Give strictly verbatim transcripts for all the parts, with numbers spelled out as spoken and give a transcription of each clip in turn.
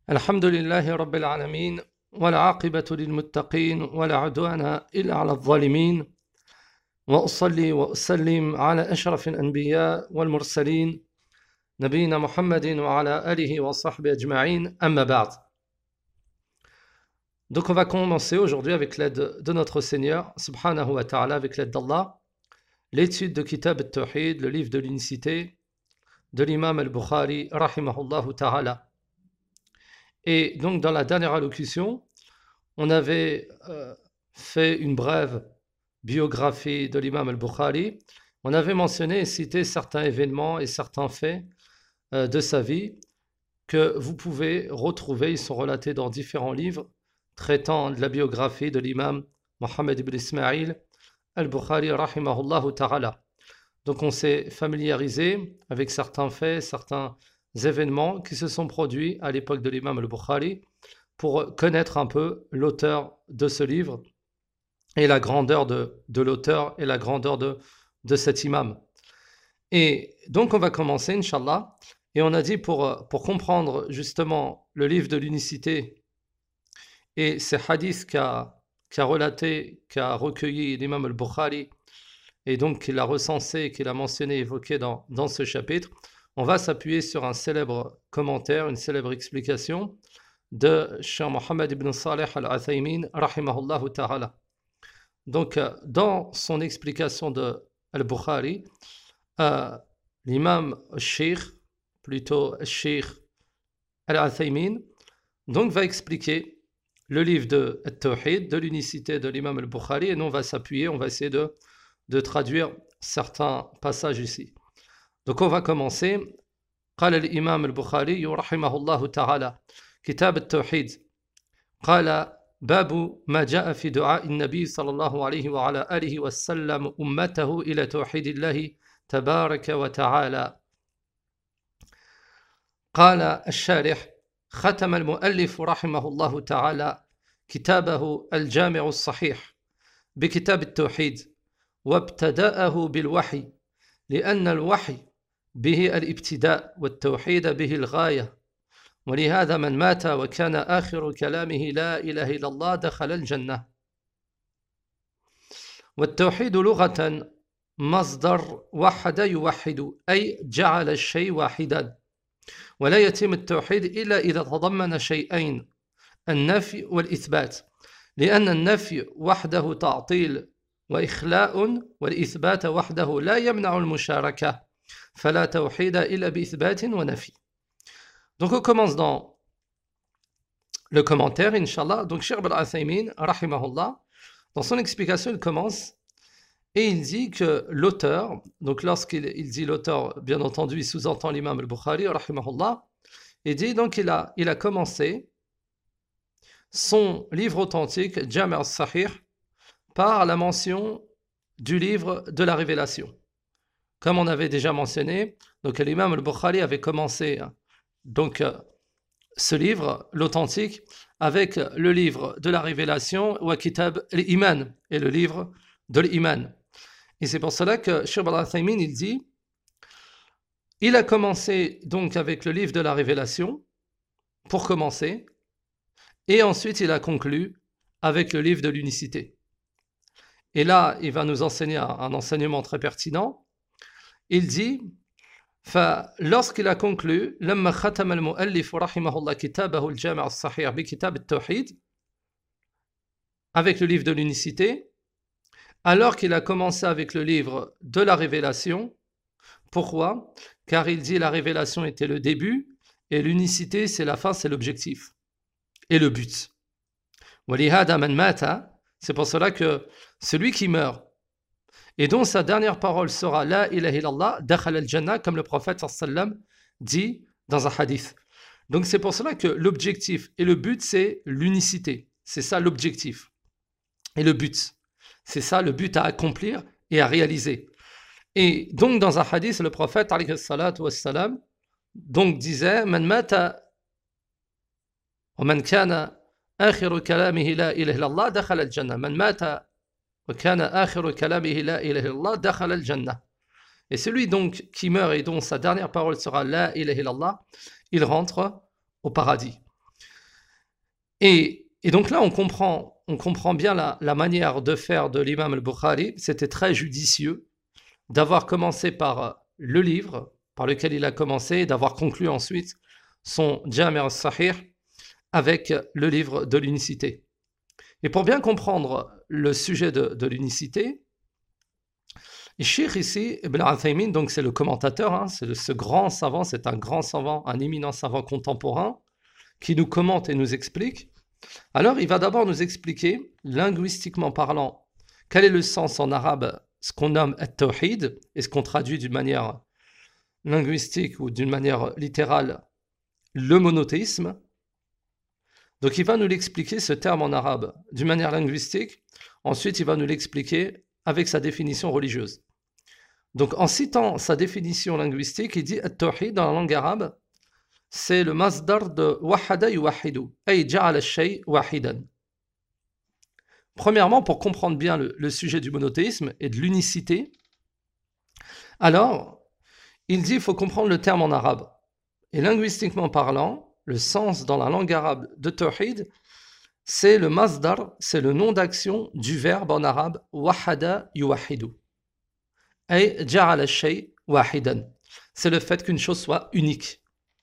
الحمد لله رب العالمين والعاقبة للمتقين ولا عدوان إلا على الظالمين وأصلي وأسلم على أشرف الأنبياء والمرسلين نبينا محمد وعلى آله وصحبه أجمعين أما بعد. Donc on va commencer aujourd'hui avec l'aide de notre Seigneur subhanahu wa ta'ala, avec l'aide d'Allah, l'étude de Kitab al-Tawhid, le livre de l'unicité de l'imam al-Bukhari rahimahullah ta'ala. Et donc dans la dernière allocution, on avait euh, fait une brève biographie de l'imam al-Bukhari. On avait mentionné et cité certains événements et certains faits euh, de sa vie que vous pouvez retrouver. Ils sont relatés dans différents livres traitant de la biographie de l'imam Mohammed ibn Ismail al-Bukhari rahimahullah ta'ala. Donc on s'est familiarisé avec certains faits, certains événements qui se sont produits à l'époque de l'imam al-Bukhari pour connaître un peu l'auteur de ce livre et la grandeur de, de l'auteur et la grandeur de, de cet imam. Et donc on va commencer, Inch'Allah, et on a dit pour, pour comprendre justement le livre de l'unicité et ces hadiths qu'a, qu'a relaté, qu'a recueilli l'imam al-Bukhari, et donc qu'il a recensé, qu'il a mentionné, évoqué dans, dans ce chapitre, on va s'appuyer sur un célèbre commentaire, une célèbre explication de Cheikh Mohammed ibn Saleh al-Uthaymin rahimahullah ta'ala. Donc dans son explication de al-Bukhari, euh, l'imam al-Sheikh, plutôt al-Sheikh al-Uthaymin, donc va expliquer le livre de Al-Tawhid, de l'unicité de l'imam al-Bukhari, et nous on va s'appuyer, on va essayer de, de traduire certains passages ici. Donc on va commencer. قال الإمام البخاري رحمه الله تعالى كتاب التوحيد قال باب ما جاء في دعاء النبي صلى الله عليه وعلى آله وسلم أمته إلى توحيد الله تبارك وتعالى. قال الشارح ختم المؤلف رحمه الله تعالى كتابه الجامع الصحيح بكتاب التوحيد وابتدأه بالوحي لأن الوحي به الابتداء والتوحيد به الغاية، ولهذا من مات وكان آخر كلامه لا إله إلا الله دخل الجنة. والتوحيد لغة مصدر وحد يوحد، أي جعل الشيء واحدا، ولا يتم التوحيد إلا إذا تضمن شيئين، النفي والإثبات، لأن النفي وحده تعطيل وإخلاء، والإثبات وحده لا يمنع المشاركة، فلا توحيد إلا بإثبات ونفي. Donc on commence dans le commentaire, Inch'Allah. Donc Cheikh al-Uthaymin, rahimahullah, dans son explication, il commence et il dit que l'auteur, donc lorsqu'il il dit l'auteur, bien entendu, il sous-entend l'imam al-Bukhari, rahimahullah, il dit donc il a, il a commencé son livre authentique, Jami' al-Sahih, par la mention du livre de la révélation. Comme on avait déjà mentionné, donc l'imam al-Bukhari avait commencé donc euh, ce livre, l'authentique, avec le livre de la révélation, wa kitab al-Iman, et le livre de l'Iman. Et c'est pour cela que Cheikh al-Uthaymin, il dit, il a commencé donc avec le livre de la révélation, pour commencer, et ensuite il a conclu avec le livre de l'unicité. Et là, il va nous enseigner un, un enseignement très pertinent. Il dit, lorsqu'il a conclu, لما ختم المؤلف رحمه الله كتابه الجامع الصحيح بكتاب التوحيد, avec le livre de l'unicité, alors qu'il a commencé avec le livre de la révélation. Pourquoi? Car il dit la révélation était le début et l'unicité c'est la fin, c'est l'objectif et le but. ولهذا من مات, c'est pour cela que celui qui meurt et dont sa dernière parole sera La ilaha illallah, dakhala al-jannah, comme le prophète sallam dit dans un hadith. Donc c'est pour cela que l'objectif et le but c'est l'unicité. C'est ça l'objectif. Et le but. C'est ça le but à accomplir et à réaliser. Et donc dans un hadith, le prophète alayhi salatu wassalam donc disait Man mata wa man kana akhiru kalamihi la ilaha illallah dakhala al-jannah. Man mata et celui donc qui meurt et dont sa dernière parole sera La ilaha illallah, il rentre au paradis. Et, et donc là, on comprend, on comprend bien la, la manière de faire de l'imam al-Bukhari. C'était très judicieux d'avoir commencé par le livre par lequel il a commencé et d'avoir conclu ensuite son Jami' al-Sahih avec le livre de l'unicité. Et pour bien comprendre le sujet de, de l'unicité, le Cheikh ici, Ibn Uthaymin, donc c'est le commentateur, hein, c'est le, ce grand savant, c'est un grand savant, un éminent savant contemporain qui nous commente et nous explique. Alors il va d'abord nous expliquer, linguistiquement parlant, quel est le sens en arabe, ce qu'on nomme at-tawhid, et ce qu'on traduit d'une manière linguistique ou d'une manière littérale, le monothéisme. Donc il va nous l'expliquer, ce terme en arabe, d'une manière linguistique. Ensuite, il va nous l'expliquer avec sa définition religieuse. Donc en citant sa définition linguistique, il dit « At-tawhid » dans la langue arabe, c'est le masdar de « wahada yuwahidu » ay ja'ala ash-shay wahidan. Premièrement, pour comprendre bien le, le sujet du monothéisme et de l'unicité, alors, il dit qu'il faut comprendre le terme en arabe. Et linguistiquement parlant, le sens dans la langue arabe de tawhid, c'est le masdar, c'est le nom d'action du verbe en arabe wahada yuwahidu. Ay ja'ala ash-shay wahidan. C'est le fait qu'une chose soit unique.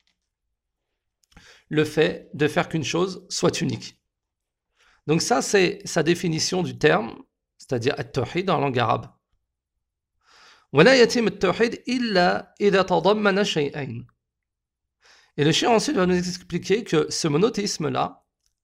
Le fait de faire qu'une chose soit unique. Donc ça, c'est sa définition du terme, c'est-à-dire at-tawhid dans la langue arabe. ولا يتم التوحيد إلا إذا تضمن شيئين. Et le cheikh ensuite va nous expliquer que ce monothéisme-là,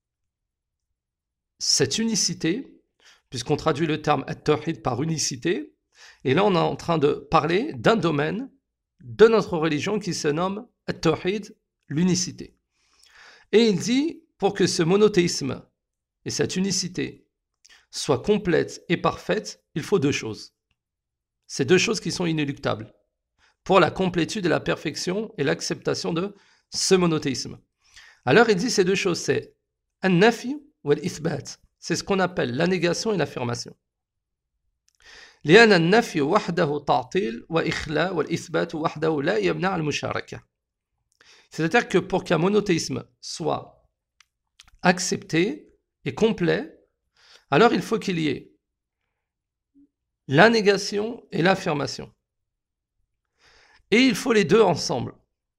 cette unicité, puisqu'on traduit le terme at-tawhid par unicité, et là on est en train de parler d'un domaine de notre religion qui se nomme at-tawhid, l'unicité. Et il dit, pour que ce monothéisme et cette unicité soient complètes et parfaites, il faut deux choses. C'est deux choses qui sont inéluctables pour la complétude et la perfection et l'acceptation de ce monothéisme. Alors il dit ces deux choses, c'est an-nafi ou al-ithbat. C'est ce qu'on appelle la négation et l'affirmation. لأن النفي وحده تعطيل وإخلاء والإثبات وحده لا يمنع المشاركة. C'est-à-dire que pour qu'un monothéisme soit accepté et complet, alors il faut qu'il y ait la négation et l'affirmation. Et il faut les deux ensemble.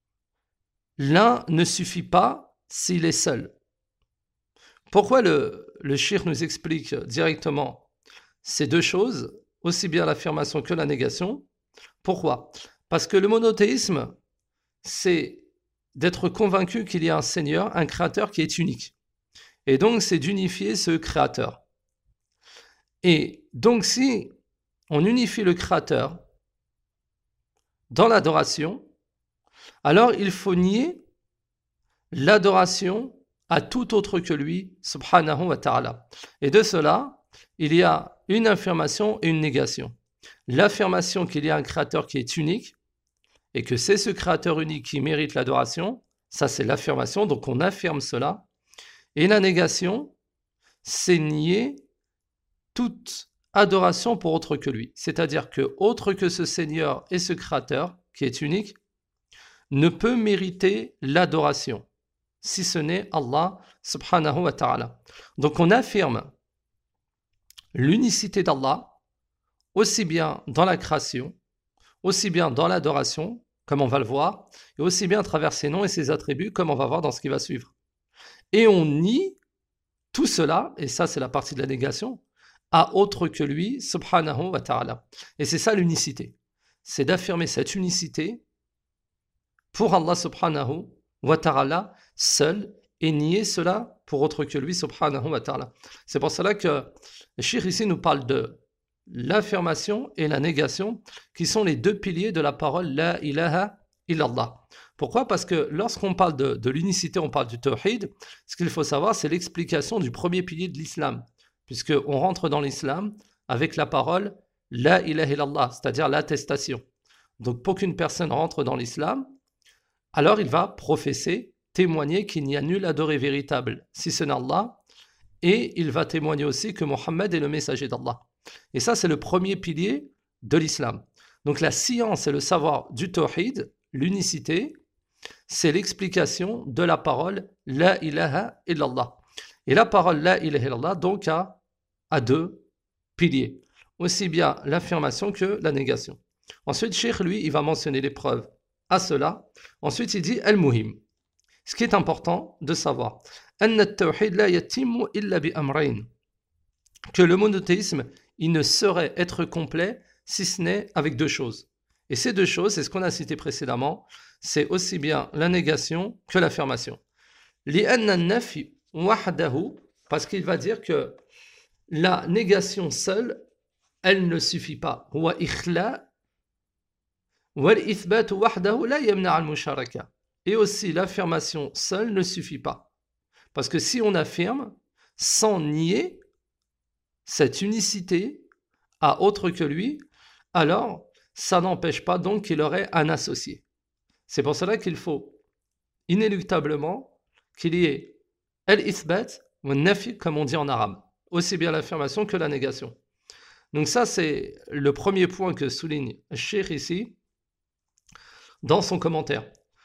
L'un ne suffit pas s'il est seul. Pourquoi le, le shir nous explique directement ces deux choses, aussi bien l'affirmation que la négation? Pourquoi? Parce que le monothéisme, c'est d'être convaincu qu'il y a un Seigneur, un Créateur qui est unique. Et donc, c'est d'unifier ce Créateur. Et donc, si on unifie le Créateur dans l'adoration, alors il faut nier l'adoration à tout autre que lui, subhanahu wa ta'ala. Et de cela, il y a une affirmation et une négation. L'affirmation qu'il y a un Créateur qui est unique, et que c'est ce Créateur unique qui mérite l'adoration, ça c'est l'affirmation, donc on affirme cela. Et la négation, c'est nier toute adoration pour autre que lui. C'est-à-dire que autre que ce Seigneur et ce Créateur, qui est unique, ne peut mériter l'adoration, si ce n'est Allah subhanahu wa ta'ala. Donc on affirme l'unicité d'Allah, aussi bien dans la création, aussi bien dans l'adoration, comme on va le voir, et aussi bien à travers ses noms et ses attributs, comme on va voir dans ce qui va suivre. Et on nie tout cela, et ça c'est la partie de la négation, à autre que lui, subhanahu wa ta'ala. Et c'est ça l'unicité. C'est d'affirmer cette unicité pour Allah subhanahu wa ta'ala seul, et nier cela pour autre que lui, subhanahu wa ta'ala. C'est pour cela que le cheikh ici nous parle de l'affirmation et la négation, qui sont les deux piliers de la parole La ilaha illallah. Pourquoi? Parce que lorsqu'on parle de, de l'unicité, on parle du tawhid, ce qu'il faut savoir, c'est l'explication du premier pilier de l'islam, puisqu'on rentre dans l'islam avec la parole La ilaha illallah, c'est-à-dire l'attestation. Donc pour qu'une personne rentre dans l'islam, alors il va professer, témoigner qu'il n'y a nul adoré véritable, si ce n'est Allah, et il va témoigner aussi que Mohammed est le messager d'Allah. Et ça, c'est le premier pilier de l'islam. Donc la science et le savoir du tawhid, l'unicité, c'est l'explication de la parole La ilaha illallah. Et la parole la ilaha illallah donc a, a deux piliers, aussi bien l'affirmation que la négation. Ensuite, Cheikh, lui, il va mentionner les preuves à cela. Ensuite, il dit al-muhim. Ce qui est important de savoir, أن التوحيد لا يتم إلا بأمرين, que le monothéisme, il ne saurait être complet si ce n'est avec deux choses. Et ces deux choses, c'est ce qu'on a cité précédemment, c'est aussi bien la négation que l'affirmation. لأن النفي وحده, parce qu'il va dire que la négation seule, elle ne suffit pas. هو إخلاء والإثبات وحده لا يمنع المشاركة. Et aussi, l'affirmation seule ne suffit pas. Parce que si on affirme sans nier cette unicité à autre que lui, alors ça n'empêche pas donc qu'il aurait un associé. C'est pour cela qu'il faut inéluctablement qu'il y ait al-ithbat ou nafi, comme on dit en arabe, aussi bien l'affirmation que la négation. Donc ça, c'est le premier point que souligne Cheikh ici dans son commentaire.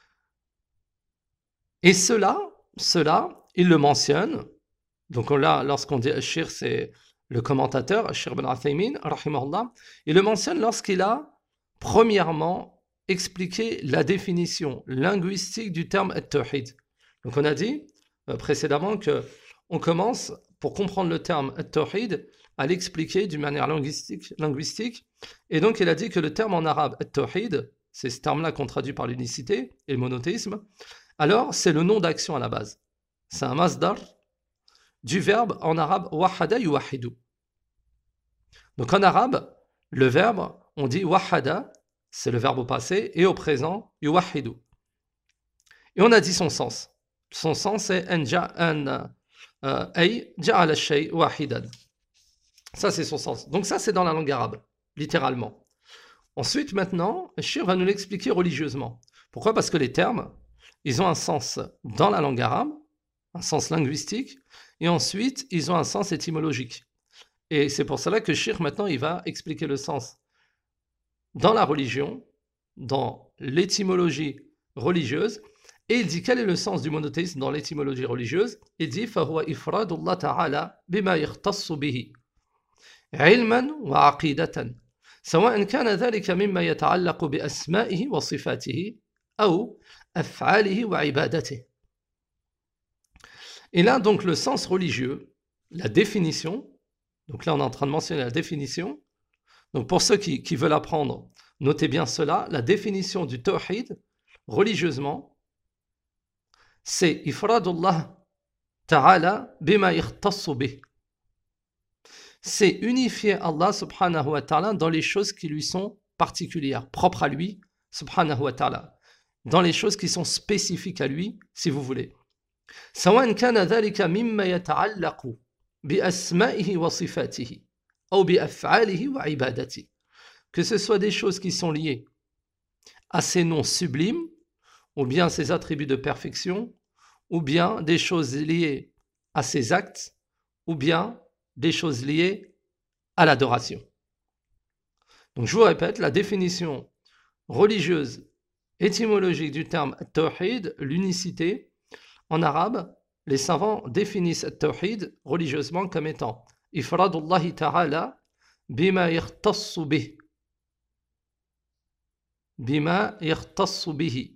Et cela, cela, il le mentionne. Donc là, lorsqu'on dit Cheikh, c'est le commentateur, Cheikh Ben Uthaymin, rahimahullah, il le mentionne lorsqu'il a, premièrement, expliqué la définition linguistique du terme at-tawhid. Donc on a dit euh, précédemment que on commence, pour comprendre le terme at-tawhid, à l'expliquer d'une manière linguistique, linguistique. Et donc il a dit que le terme en arabe at-tawhid, c'est ce terme-là qu'on traduit par l'unicité et le monothéisme, alors c'est le nom d'action à la base. C'est un masdar du verbe en arabe wahada yuwahidu. Donc en arabe, le verbe, on dit wahada, c'est le verbe au passé, et au présent, yuwahidu. Et on a dit son sens. Son sens est an ay ja'ala ash-shay wahidan. Ça c'est son sens. Donc ça c'est dans la langue arabe, littéralement. Ensuite maintenant, Cheikh va nous l'expliquer religieusement. Pourquoi? Parce que les termes, ils ont un sens dans la langue arabe, un sens linguistique, et ensuite, ils ont un sens étymologique. Et c'est pour cela que Cheikh, maintenant, il va expliquer le sens dans la religion, dans l'étymologie religieuse, et il dit quel est le sens du monothéisme dans l'étymologie religieuse. Il dit فَهُوَ إِفْرَادُ اللَّهِ تَعَالَى بِمَا يَخْتَصُّ بِهِ عِلْمًا وَعَقِيدَةً سواء كان ذلك مما يتعلق بأسمائه وصفاته أو أفعاله وعبادته. Et là, donc, le sens religieux, la définition, donc là, on est en train de mentionner la définition. Donc, pour ceux qui, qui veulent apprendre, notez bien cela, la définition du tawhid, religieusement, c'est ifradullah ta'ala bima yakhtassu bih. C'est unifier Allah subhanahu wa ta'ala dans les choses qui lui sont particulières, propres à lui, subhanahu wa ta'ala, dans les choses qui sont spécifiques à lui, si vous voulez. سواء كان ذلك مما يتعلق بأسمائه وصفاته أو بأفعاله وعبادته, que ce soit des choses qui sont liées à ses noms sublimes ou bien ses attributs de perfection ou bien des choses liées à ses actes ou bien des choses liées à l'adoration. Donc je vous répète, la définition religieuse étymologique du terme tawhid, l'unicité. En arabe, les savants définissent at-tawhid religieusement comme étant ifradullahi ta'ala bima yakhtassu bih. Bima yakhtassu bihi.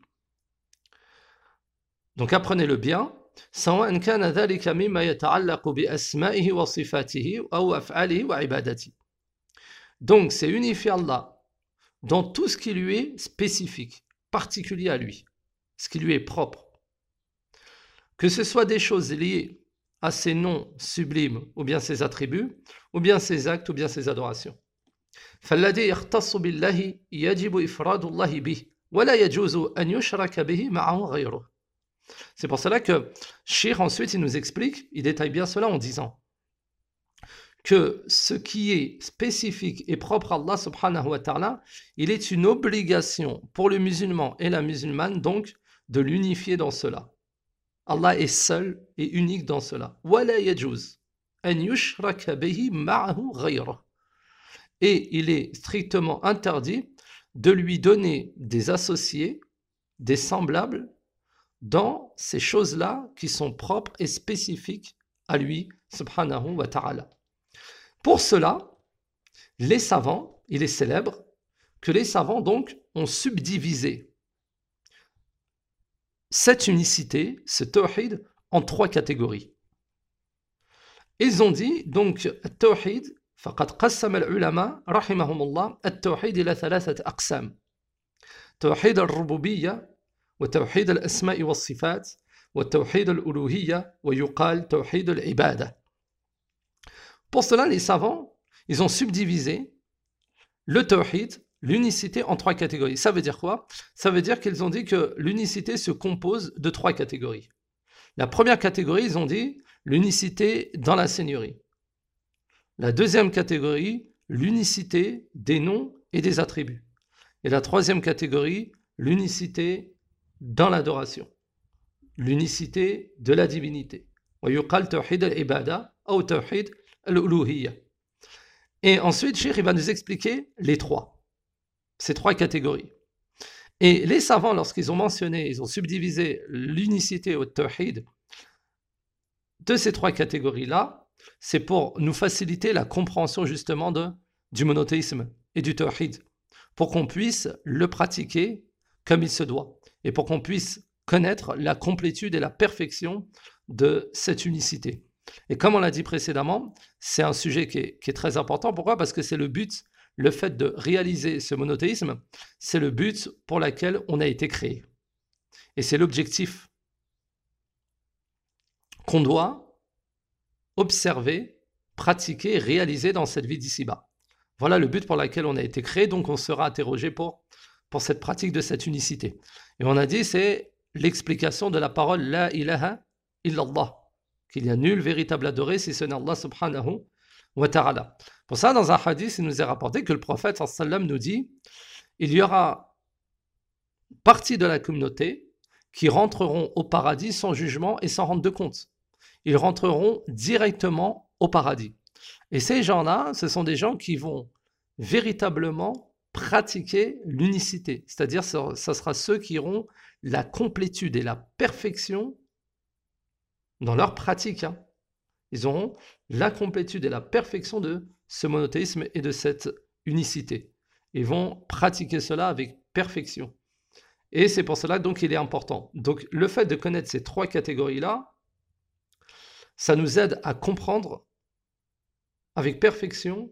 Donc apprenez-le bien. سواء كان ذلك مما يتعلق بأسمائه وصفاته أو أفعاله وعبادته. Donc c'est unifier Allah dans tout ce qui lui est spécifique, particulier à lui, ce qui lui est propre. Que ce soit des choses liées à ses noms sublimes, ou bien ses attributs, ou bien ses actes, ou bien ses adorations. فالذي يختص بالله يجب إفراد الله به ولا يجوز أن يشرك به معه غيره. C'est pour cela que Cheikh ensuite il nous explique, il détaille bien cela en disant que ce qui est spécifique et propre à Allah subhanahu wa ta'ala, il est une obligation pour le musulman et la musulmane donc de l'unifier dans cela. Allah est seul et unique dans cela. وَلَا يَجُوزُ أَنْ يُشْرَكَ بِهِ مَعَهُ غَيْرُهُ. Et il est strictement interdit de lui donner des associés, des semblables, dans ces choses-là qui sont propres et spécifiques à lui, subhanahu wa ta'ala. Pour cela, les savants, il est célèbre que les savants donc ont subdivisé cette unicité, ce tawhid, en trois catégories. Ils ont dit donc tawhid, فقد قسم العلماء رحمهم الله التوحيد إلى ثلاثة أقسام. توحيد الربوبية وتوحيد الأسماء والصفات وتوحيد الألوهية ويقال توحيد العبادة. Pour cela, les savants, ils ont subdivisé le tawhid, l'unicité, en trois catégories. Ça veut dire quoi? Ça veut dire qu'ils ont dit que l'unicité se compose de trois catégories. La première catégorie, ils ont dit l'unicité dans la seigneurie. La deuxième catégorie, l'unicité des noms et des attributs. Et la troisième catégorie, l'unicité dans l'adoration. L'unicité de la divinité. ويقال توحيد العبادة أو توحيد الألوهية. Et ensuite, Cheikh, il va nous expliquer les trois, ces trois catégories. Et les savants, lorsqu'ils ont mentionné, ils ont subdivisé l'unicité au tawhid de ces trois catégories-là, c'est pour nous faciliter la compréhension justement de, du monothéisme et du tawhid, pour qu'on puisse le pratiquer comme il se doit, et pour qu'on puisse connaître la complétude et la perfection de cette unicité. Et comme on l'a dit précédemment, c'est un sujet qui est, qui est très important. Pourquoi? Parce que c'est le but, le fait de réaliser ce monothéisme, c'est le but pour lequel on a été créé. Et c'est l'objectif qu'on doit observer, pratiquer, réaliser dans cette vie d'ici-bas. Voilà le but pour lequel on a été créé, donc on sera interrogé pour, pour cette pratique de cette unicité. Et on a dit, c'est l'explication de la parole La ilaha illallah, qu'il n'y a nul véritable adoré si ce n'est Allah subhanahu wa ta'ala. Pour ça, dans un hadith, il nous est rapporté que le prophète sallam nous dit, il y aura partie de la communauté qui rentreront au paradis sans jugement et sans rendre de compte. Ils rentreront directement au paradis. Et ces gens-là, ce sont des gens qui vont véritablement pratiquer l'unicité. C'est-à-dire, ce sera ceux qui auront la complétude et la perfection dans leur pratique. Hein. Ils auront la complétude et la perfection de ce monothéisme et de cette unicité. Ils vont pratiquer cela avec perfection. Et c'est pour cela donc il est important. Donc le fait de connaître ces trois catégories-là, ça nous aide à comprendre avec perfection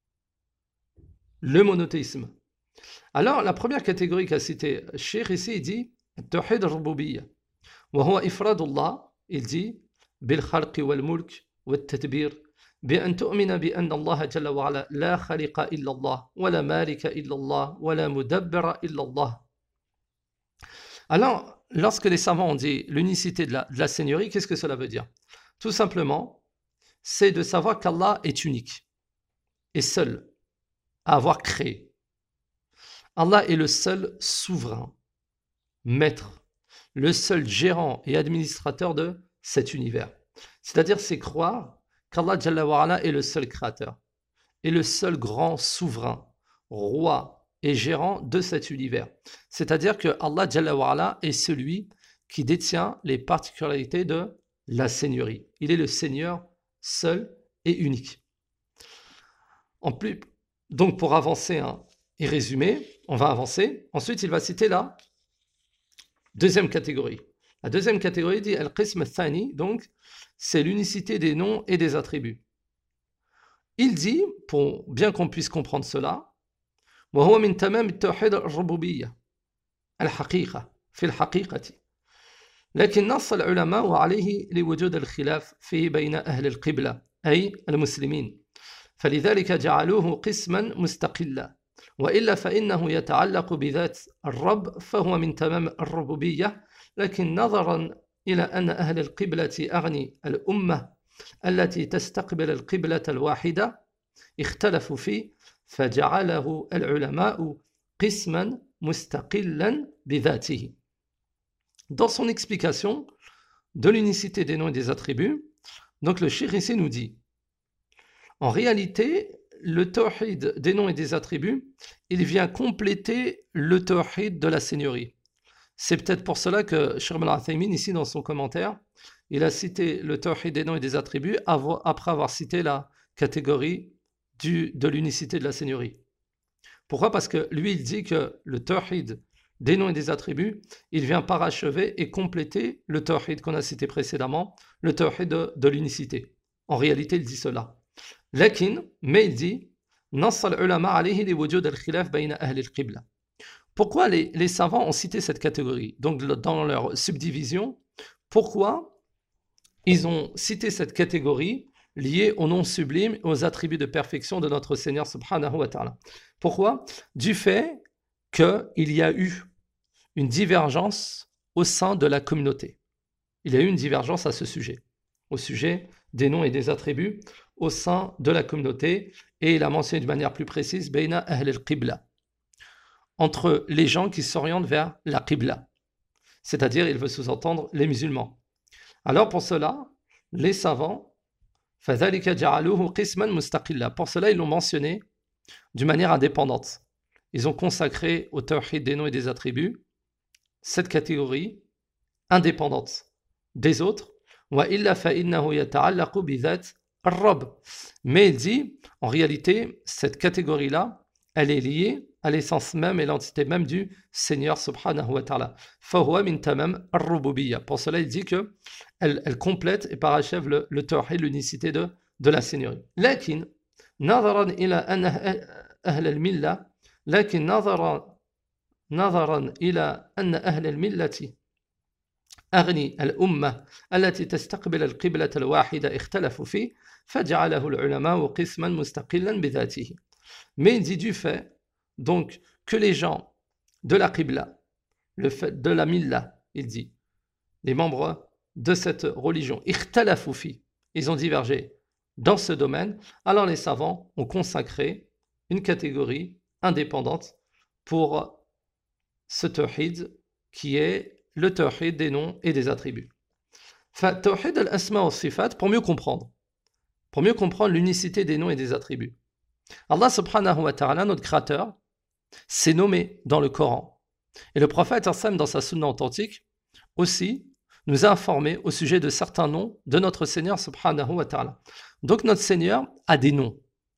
le monothéisme. Alors, la première catégorie qu'a cité Cheikh ici, il dit Tawhid al-Rububiyya. Wa huwa ifradullah, il dit bil khalqi wal mulk wal tadbir bi an tu'mina bi anna Allah jalla wa ala la khaliqa illa Allah wa la malika illa Allah wa la mudabbira illa Allah. Alors, lorsque les savants ont dit l'unicité de la, de la seigneurie, qu'est-ce que cela veut dire? Tout simplement, c'est de savoir qu'Allah est unique et seul à avoir créé. Allah est le seul souverain, maître, le seul gérant et administrateur de cet univers. C'est-à-dire, c'est croire qu'Allah Jalla wa Ala est le seul créateur, est le seul grand souverain, roi et gérant de cet univers. C'est-à-dire que Allah Jalla wa Ala est celui qui détient les particularités de la seigneurie. Il est le Seigneur seul et unique. En plus, donc pour avancer hein, et résumer, on va avancer. Ensuite, il va citer la deuxième catégorie. La deuxième catégorie dit Al-Qism al-Thani, donc c'est l'unicité des noms et des attributs. Il dit, pour bien qu'on puisse comprendre cela, وهو من تمام التوحيد الربوبية الحقيقة في الحقيقة. لكن نص العلماء عليه لوجود الخلاف فيه بين أهل القبلة أي المسلمين، فلذلك جعلوه قسما مستقلا، وإلا فإنه يتعلق بذات الرب فهو من تمام الربوبية. لكن نظرا إلى أن أهل القبلة أغني الأمة التي تستقبل القبلة الواحدة اختلفوا فيه فجعله العلماء قسما مستقلا بذاته. Dans son explication de l'unicité des noms et des attributs, donc le Cheikh ici nous dit, en réalité, le tawhid des noms et des attributs, il vient compléter le tawhid de la seigneurie. C'est peut-être pour cela que Cheikh Ibn al-Uthaymin, ici dans son commentaire, il a cité le tawhid des noms et des attributs après avoir cité la catégorie du, de l'unicité de la Seigneurie. Pourquoi? Parce que lui, il dit que le tawhid des noms et des attributs, il vient parachever et compléter le tawhid qu'on a cité précédemment, le tawhid de, de l'unicité. En réalité, il dit cela. Lakin, mais il dit, Nass al-ulama alayhi li wujud al-khilaf bayna ahli al-qibla. Pourquoi les, les savants ont cité cette catégorie? Donc, dans leur subdivision, pourquoi ils ont cité cette catégorie liée aux noms sublimes et aux attributs de perfection de notre Seigneur subhanahu wa ta'ala? Pourquoi? Du fait qu'il y a eu une divergence au sein de la communauté. Il y a eu une divergence à ce sujet, au sujet des noms et des attributs au sein de la communauté, et il a mentionné de manière plus précise Bayna ahl al-qibla, entre les gens qui s'orientent vers la qibla, c'est-à-dire, il veut sous-entendre, les musulmans. Alors pour cela, les savants, فَذَلِكَ جَعَلُوهُ قِسْمًا مُسْتَقِلًّا, pour cela ils l'ont mentionné d'une manière indépendante. Ils ont consacré au tawhid des noms et des attributs cette catégorie indépendante des autres. وَإِلَّا فَإِنَّهُ يَتَعَلَّقُ بِذَاتِ الرَّبِّ. Mais il dit, en réalité, cette catégorie-là, elle est liée à l'essence même et l'entité même du Seigneur subhanahu wa ta'ala. فَهُوَ مِن تَمَامِ الرُّبُوبِيَّةِ. Pour cela, il dit que elle, elle complète et parachève le, le tawhid, l'unicité de, de la Seigneurie. لكن نظرا إلى أن أهل الملة لكن نظرا نظرا إلى أن أهل الملة أغني الأمة التي تستقبل القبلة الواحدة اختلفوا فيه فجعله العلماء قسما مستقلا بذاته. Mais il dit du fait donc que les gens de la qibla, le fait de la milla, il dit, les membres de cette religion, ikhtalafu fi, ils ont divergé dans ce domaine, alors les savants ont consacré une catégorie indépendante pour ce tawhid qui est le tawhid des noms et des attributs. Enfin, tawhid al-asma wa sifat, pour mieux comprendre, pour mieux comprendre l'unicité des noms et des attributs. Allah subhanahu wa ta'ala, notre créateur, s'est nommé dans le Coran. Et le prophète, dans sa sunna authentique, aussi, nous a informé au sujet de certains noms de notre Seigneur subhanahu wa ta'ala. Donc notre Seigneur a des noms.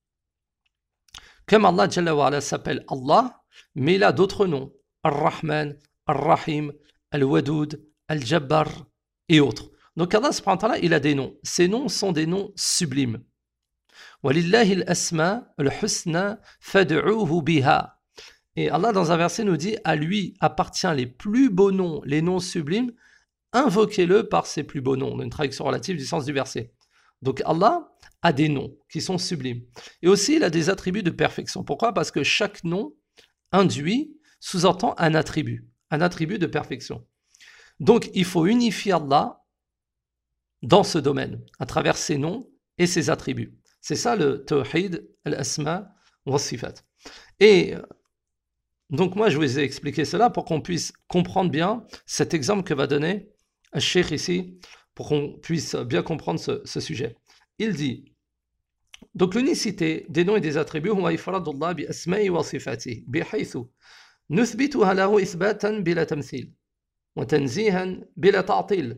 Comme Allah Jalla wa ala s'appelle Allah, mais il a d'autres noms. Ar-Rahman, Ar-Rahim, Al-Wadoud, Al-Jabbar et autres. Donc Allah subhanahu wa ta'ala, il a des noms. Ces noms sont des noms sublimes. وَلِلَّهِ الْأَسْمَاءُ الْحُسْنَى فَادْعُوهُ بِهَا. Et Allah dans un verset nous dit, à lui appartient les plus beaux noms, les noms sublimes, invoquez-le par ses plus beaux noms. Une traduction relative du sens du verset. Donc Allah a des noms qui sont sublimes. Et aussi il a des attributs de perfection. Pourquoi? Parce que chaque nom induit, sous-entend un attribut, un attribut de perfection. Donc il faut unifier Allah dans ce domaine, à travers ses noms et ses attributs. C'est ça le tawhid al-asma wa sifat. Et donc moi je vous ai expliqué cela pour qu'on puisse comprendre bien cet exemple que va donner le cheikh ici, pour qu'on puisse bien comprendre ce, ce sujet. Il dit, donc l'unicité des noms et des attributs, huwa ifradullah bi asma'i wa sifatihi, bihaythu nuthbituha lahu ithbatan bila tamthil, wa tanzihan bila ta'til.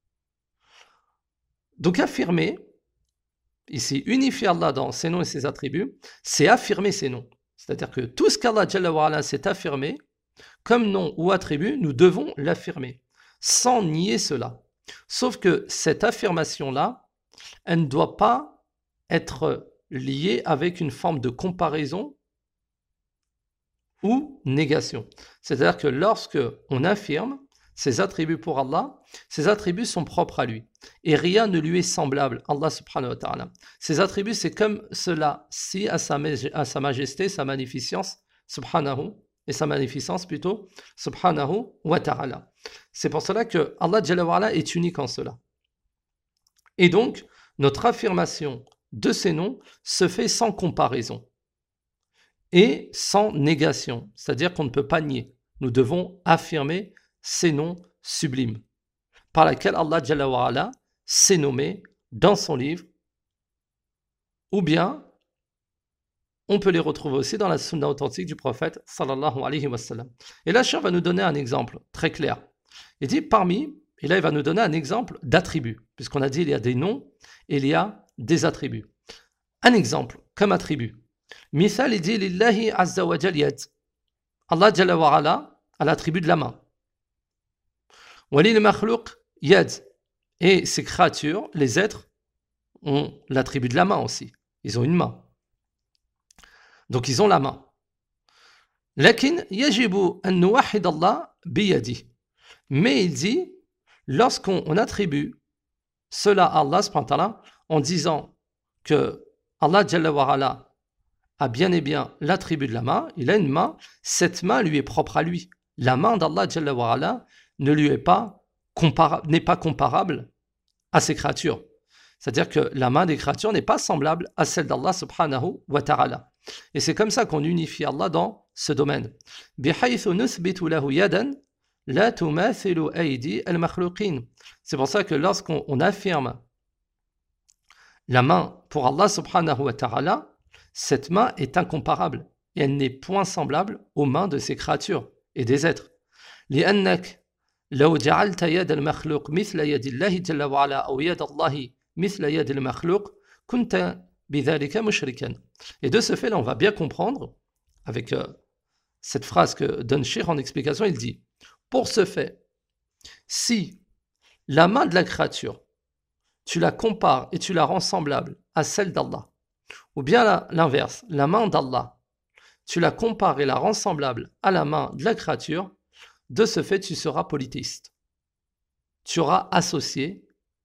Donc affirmer, ici unifier Allah dans ses noms et ses attributs, c'est affirmer ses noms. C'est-à-dire que tout ce qu'Allah Jalla wa ala s'est affirmé, comme nom ou attribut, nous devons l'affirmer, sans nier cela. Sauf que cette affirmation-là, elle ne doit pas être liée avec une forme de comparaison ou négation. C'est-à-dire que lorsque on affirme ses attributs pour Allah, ses attributs sont propres à lui. Et rien ne lui est semblable, Allah subhanahu wa ta'ala. Ses attributs, c'est comme cela, si à sa, à sa majesté, sa magnificence, subhanahu, et sa magnificence plutôt, subhanahu wa ta'ala. C'est pour cela que Allah Jalla wa ala est unique en cela. Et donc, notre affirmation de ces noms se fait sans comparaison et sans négation, c'est-à-dire qu'on ne peut pas nier. Nous devons affirmer ces noms sublimes par lesquels Allah Jalla wa ala s'est nommé dans son livre, ou bien on peut les retrouver aussi dans la sunna authentique du prophète sallallahu alayhi wa sallam. Et là, Cheikh va nous donner un exemple très clair. Il dit parmi, et là il va nous donner un exemple d'attribut, puisqu'on a dit il y a des noms et il y a des attributs. Un exemple comme attribut. Mithal, il dit lillahi azza wa jal yad. Allah jalla wa ala a l'attribut de la main. Walil makhlouq yad. Et ces créatures, les êtres, ont l'attribut de la main aussi. Ils ont une main. Donc ils ont la main. Lakin yajibu an nuwahhid Allah biyadi. Mais il dit, lorsqu'on on attribue cela à Allah subhanahu wa ta'ala, en disant que Allah jalla wa ala a bien et bien l'attribut de la main, il a une main, cette main lui est propre à lui. La main d'Allah jalla wa ala ne lui est pas comparable, n'est pas comparable à ses créatures. C'est-à-dire que la main des créatures n'est pas semblable à celle d'Allah subhanahu wa ta'ala. Et c'est comme ça qu'on unifie Allah dans ce domaine. Bihaythu nuthbitu lahu yadan la tumathilu aydi al-makhluqin. C'est pour ça que lorsqu'on on affirme la main pour Allah subhanahu wa ta'ala, cette main est incomparable et elle n'est point semblable aux mains de ses créatures et des êtres. لأنك لو جعلت يد المخلوق مثل يد الله جل وعلا أو يد الله مثل يد المخلوق كنت بذلك مشركا. Et de ce fait, là, on va bien comprendre avec euh, cette phrase que donne Cheikh en explication, il dit pour ce fait, si la main de la créature, tu la compares et tu la rends semblable à celle d'Allah, ou bien l'inverse, la main d'Allah, tu la compares et la rends semblable à la main de la créature, de ce fait, tu seras polythéiste. Tu auras associé,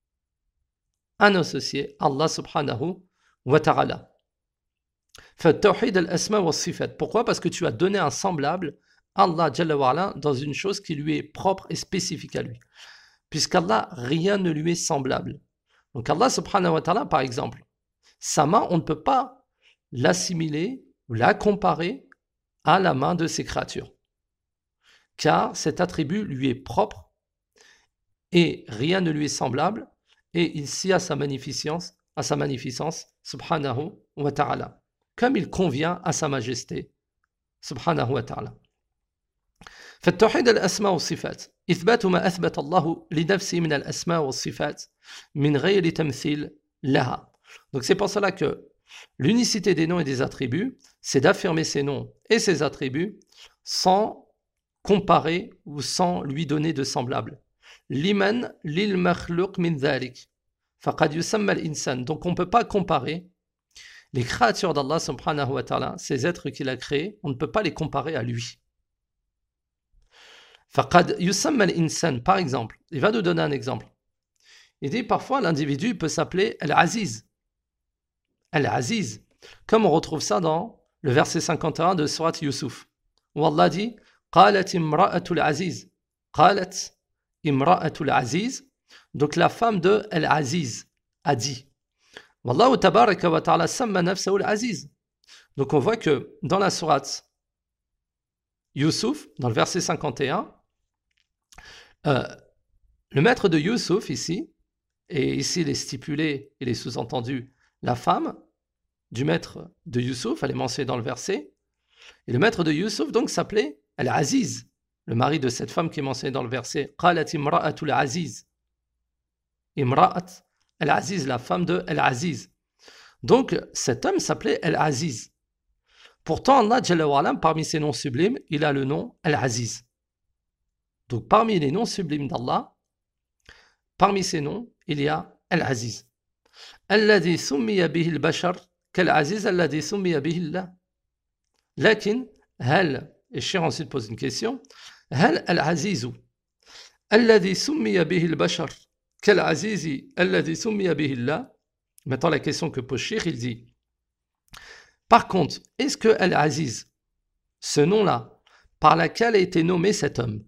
un associé, Allah subhanahu wa ta'ala. Fait-tawhid al-asma wa sifat. Pourquoi? Parce que tu as donné un semblable à Allah jalla wa ala dans une chose qui lui est propre et spécifique à lui. Puisqu'Allah, rien ne lui est semblable. Donc Allah subhanahu wa ta'ala, par exemple, sa main, on ne peut pas l'assimiler ou la comparer à la main de ses créatures. Car cet attribut lui est propre et rien ne lui est semblable et il s'y a sa magnificence, à sa magnificence, subhanahu wa ta'ala, comme il convient à sa majesté, subhanahu wa ta'ala. فالتوحيد الأسماء والصفات إثبات ما أثبت الله لنفسه من الأسماء والصفات من غير تمثيل لها. Donc c'est pour cela que l'unicité des noms et des attributs, c'est d'affirmer ces noms et ces attributs sans comparer ou sans lui donner de semblable. Liman lil makhluq min dhalik. Faqad yusamma al-insan. Donc on ne peut pas comparer les créatures d'Allah subhanahu wa ta'ala, ces êtres qu'il a créés, on ne peut pas les comparer à lui. Faqad yusamma al-insan. Par exemple, il va nous donner un exemple. Il dit parfois l'individu peut s'appeler Al-Aziz. Al-Aziz. Comme on retrouve ça dans le verset cinquante et un de Surat Yusuf, où Allah dit قالت امرأة العزيز. قالت امرأة العزيز. Donc la femme de Al-Aziz a dit. Wallahu tabaraka wa ta'ala samma nafsahu al-Aziz. Donc on voit que dans la sourate Yusuf, dans le verset cinquante et un, euh, le maître de Yusuf ici, et ici il est stipulé, il est sous-entendu, la femme du maître de Yusuf, elle est mentionnée dans le verset, et le maître de Yusuf donc s'appelait Al-Aziz, le mari de cette femme qui est mentionné dans le verset. Qalat imra'atul aziz. Imra'at al-Aziz, la femme de Al-Aziz. Donc cet homme s'appelait Al-Aziz. Pourtant Allah Jalla wa ala, parmi ses noms sublimes, il a le nom Al-Aziz. Donc parmi les noms sublimes d'Allah, parmi ces noms, il y a Al-Aziz. Alladhi summiya bihi al-bashar kal-Aziz alladhi summiya bihi Allah. Lakin هل et Cheikh ensuite pose une question هل العزيز الذي سمي به البشر كالعزيز الذي سمي به الله. Maintenant la question que pose Cheikh, il dit par contre, est-ce que Al-Aziz, ce nom-là par lequel a été nommé cet homme,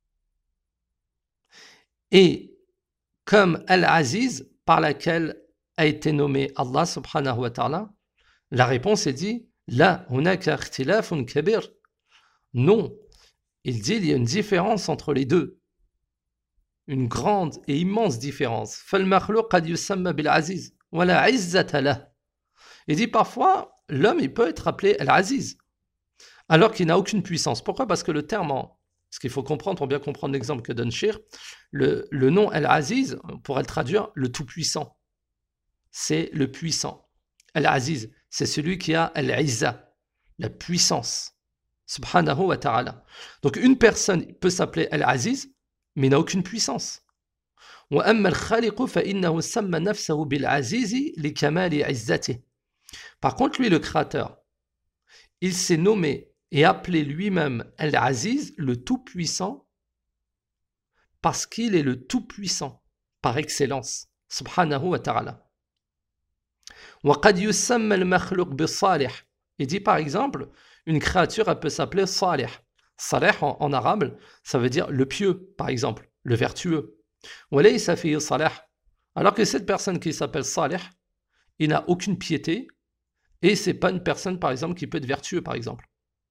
et comme Al-Aziz par laquelle a été nommé Allah subhanahu wa ta'ala? La réponse est dit La hunaka ikhtilafun kabir. Non, il dit il y a une différence entre les deux, une grande et immense différence. فالمخلوق قد يسمى بالعزيز ولا عزة له. Il dit parfois l'homme, il peut être appelé Al-Aziz, alors qu'il n'a aucune puissance. Pourquoi? Parce que le terme, en, ce qu'il faut comprendre, pour bien comprendre l'exemple que donne Shir, le, le nom Al-Aziz, on pourrait le traduire le tout-puissant. C'est le puissant. Al-Aziz, c'est celui qui a Al-Izza, la puissance. Subhanahu wa ta'ala. Donc une personne peut s'appeler Al-Aziz, mais n'a aucune puissance. وأما الخالق فإنه سمى نفسه بالعزيز لكمال عزته. Par contre, lui, le créateur, il s'est nommé et appelé lui-même Al-Aziz, le tout-puissant, parce qu'il est le tout-puissant, par excellence. Subhanahu wa ta'ala. وقد يسمى المخلوق بالصالح. Il dit par exemple, une créature, elle peut s'appeler Salih. Salih en, en arabe, ça veut dire le pieux, par exemple, le vertueux. وَلَيْسَ فِيهِ صَلَاحٌ. Alors que cette personne qui s'appelle Salih, il n'a aucune piété, et c'est pas une personne, par exemple, qui peut être vertueux, par exemple.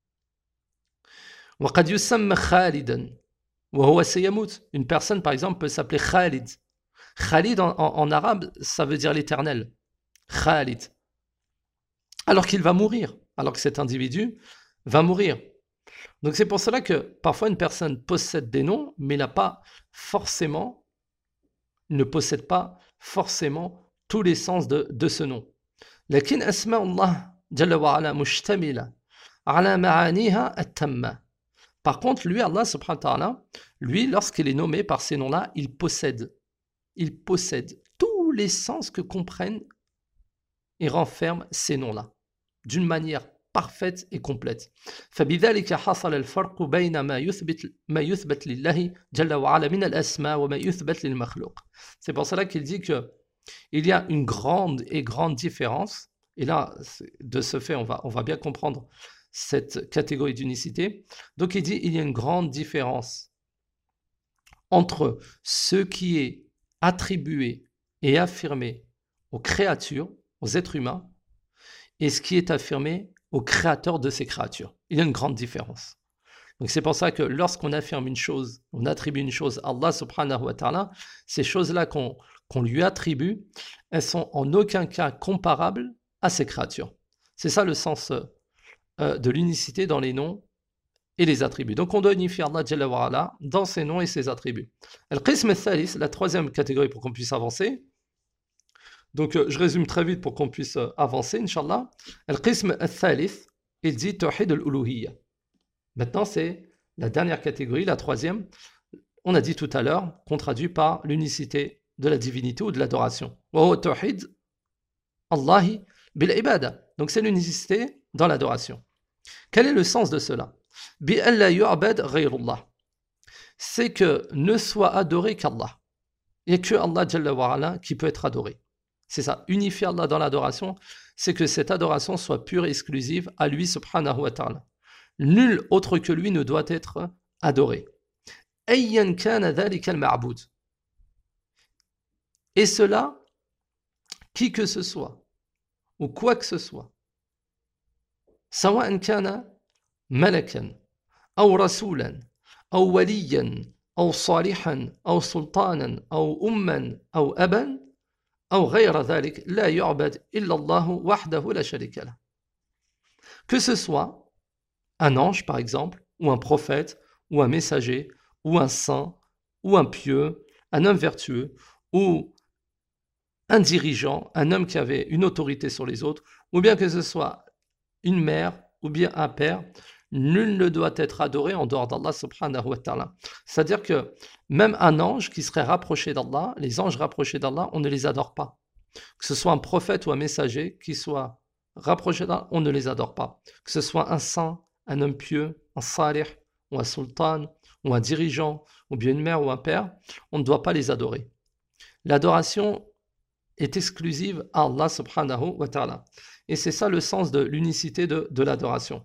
وَقَدْ يُسَمَّ خَالِدًا وَهُوَ سَيَمُوتُ. Une personne, par exemple, peut s'appeler Khalid. Khalid en, en, en arabe, ça veut dire l'éternel. Khalid. Alors qu'il va mourir, alors que cet individu va mourir. Donc c'est pour cela que parfois une personne possède des noms, mais n'a pas forcément, ne possède pas forcément tous les sens de, de ce nom. لكن أسماء الله جل وعلا مشتملة على معانيها التامة. Par contre, lui, Allah subhanahu wa ta'ala, lui, lorsqu'il est nommé par ces noms-là, il possède, il possède tous les sens que comprennent et renferment ces noms-là, d'une manière parfaite et complète. فبذلك حصل الفرق بين ما يثبت ما يثبت لله جل وعلا من الأسماء وما يثبت للمخلوق. C'est pour cela qu'il dit que il y a une grande et grande différence. Et là, de ce fait, on va on va bien comprendre cette catégorie d'unicité. Donc il dit il y a une grande différence entre ce qui est attribué et affirmé aux créatures, aux êtres humains, et ce qui est affirmé au créateur de ces créatures. Il y a une grande différence. Donc c'est pour ça que lorsqu'on affirme une chose, on attribue une chose à Allah subhanahu wa ta'ala, ces choses-là qu'on, qu'on lui attribue, elles sont en aucun cas comparables à ces créatures. C'est ça le sens euh, de l'unicité dans les noms et les attributs. Donc on doit unifier Allah Jalla wa Ala dans ses noms et ses attributs. Al-Qism al-Thalith, la troisième catégorie pour qu'on puisse avancer. Donc, euh, je résume très vite pour qu'on puisse euh, avancer, Inch'Allah. Al-Qism al-Thalith, il dit Tawhid al-Uluhiyya. Maintenant, c'est la dernière catégorie, la troisième. On a dit tout à l'heure qu'on traduit par l'unicité de la divinité ou de l'adoration. Wa huwa Tawhid Allahi bil-ibada. Donc, c'est l'unicité dans l'adoration. Quel est le sens de cela? Bi an la yu'bad ghayrullah. C'est que ne soit adoré qu'Allah. Il n'y a que Allah Jalla wa Ala qui peut être adoré. C'est ça, unifier Allah dans l'adoration, c'est que cette adoration soit pure et exclusive à lui subhanahu wa ta'ala. Nul autre que lui ne doit être adoré. Ayyan kana dhalika al-ma'bud. Et cela, qui que ce soit, ou quoi que ce soit, sawa'an kana malakan, aw rasulan, aw waliyan, aw salihan, aw sultanan, aw umman, aw aban, أو غير ذلك لا يعبد إلا الله وحده لا شريك له. Que ce soit un ange par exemple, ou un prophète, ou un messager, ou un saint, ou un pieux, un homme vertueux, ou un dirigeant, un homme qui avait une autorité sur les autres, ou bien que ce soit une mère, ou bien un père, nul ne doit être adoré en dehors d'Allah subhanahu wa ta'ala. C'est-à-dire que même un ange qui serait rapproché d'Allah, les anges rapprochés d'Allah, on ne les adore pas. Que ce soit un prophète ou un messager qui soit rapproché d'Allah, on ne les adore pas. Que ce soit un saint, un homme pieux, un salih, ou un sultan, ou un dirigeant, ou bien une mère ou un père, on ne doit pas les adorer. L'adoration est exclusive à Allah subhanahu wa ta'ala. Et c'est ça le sens de l'unicité de, de l'adoration.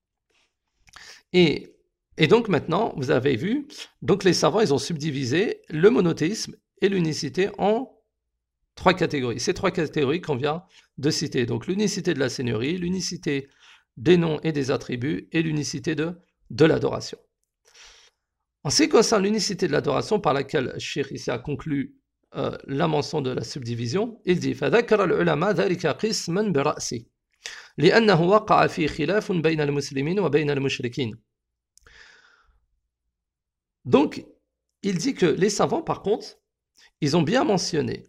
Et, et donc maintenant, vous avez vu, donc les savants, ils ont subdivisé le monothéisme et l'unicité en trois catégories. Ces trois catégories qu'on vient de citer. Donc l'unicité de la seigneurie, l'unicité des noms et des attributs et l'unicité de, de l'adoration. En ce qui concerne l'unicité de l'adoration par laquelle Cheikh ici a conclu euh, la mention de la subdivision, il dit فَذَكَرَ الْعُلَمَا ذَلِكَ قِسْمًا بِرَأْسِ. لأنه وقع في خلاف بين المسلمين وبين المشركين. Donc, il dit que les savants, par contre, ils ont bien mentionné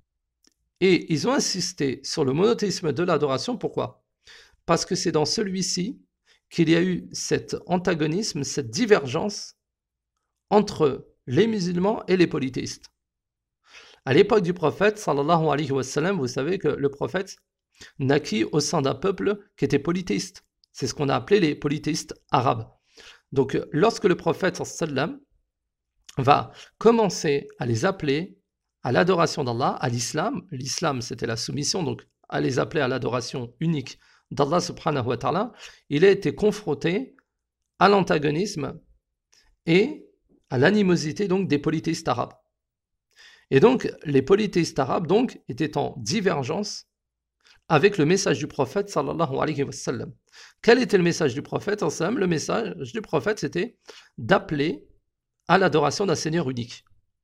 et ils ont insisté sur le monothéisme de l'adoration. Pourquoi? Parce que c'est dans celui-ci qu'il y a eu cet antagonisme, cette divergence entre les musulmans et les polythéistes. À l'époque du prophète, sallallahu alayhi wa sallam, vous savez que le prophète naquit au sein d'un peuple qui était polythéiste. C'est ce qu'on a appelé les polythéistes arabes. Donc, lorsque le prophète sallallahu alayhi wa sallam va commencer à les appeler à l'adoration d'Allah, à l'islam, l'islam c'était la soumission, donc à les appeler à l'adoration unique d'Allah subhanahu wa ta'ala, il a été confronté à l'antagonisme et à l'animosité donc des polythéistes arabes. Et donc les polythéistes arabes donc étaient en divergence avec le message du prophète sallallahu alayhi wa sallam. Quel était le message du prophète sallallahu alayhi wa sallam? Le message du prophète c'était d'appeler à l'adoration d'un Seigneur unique.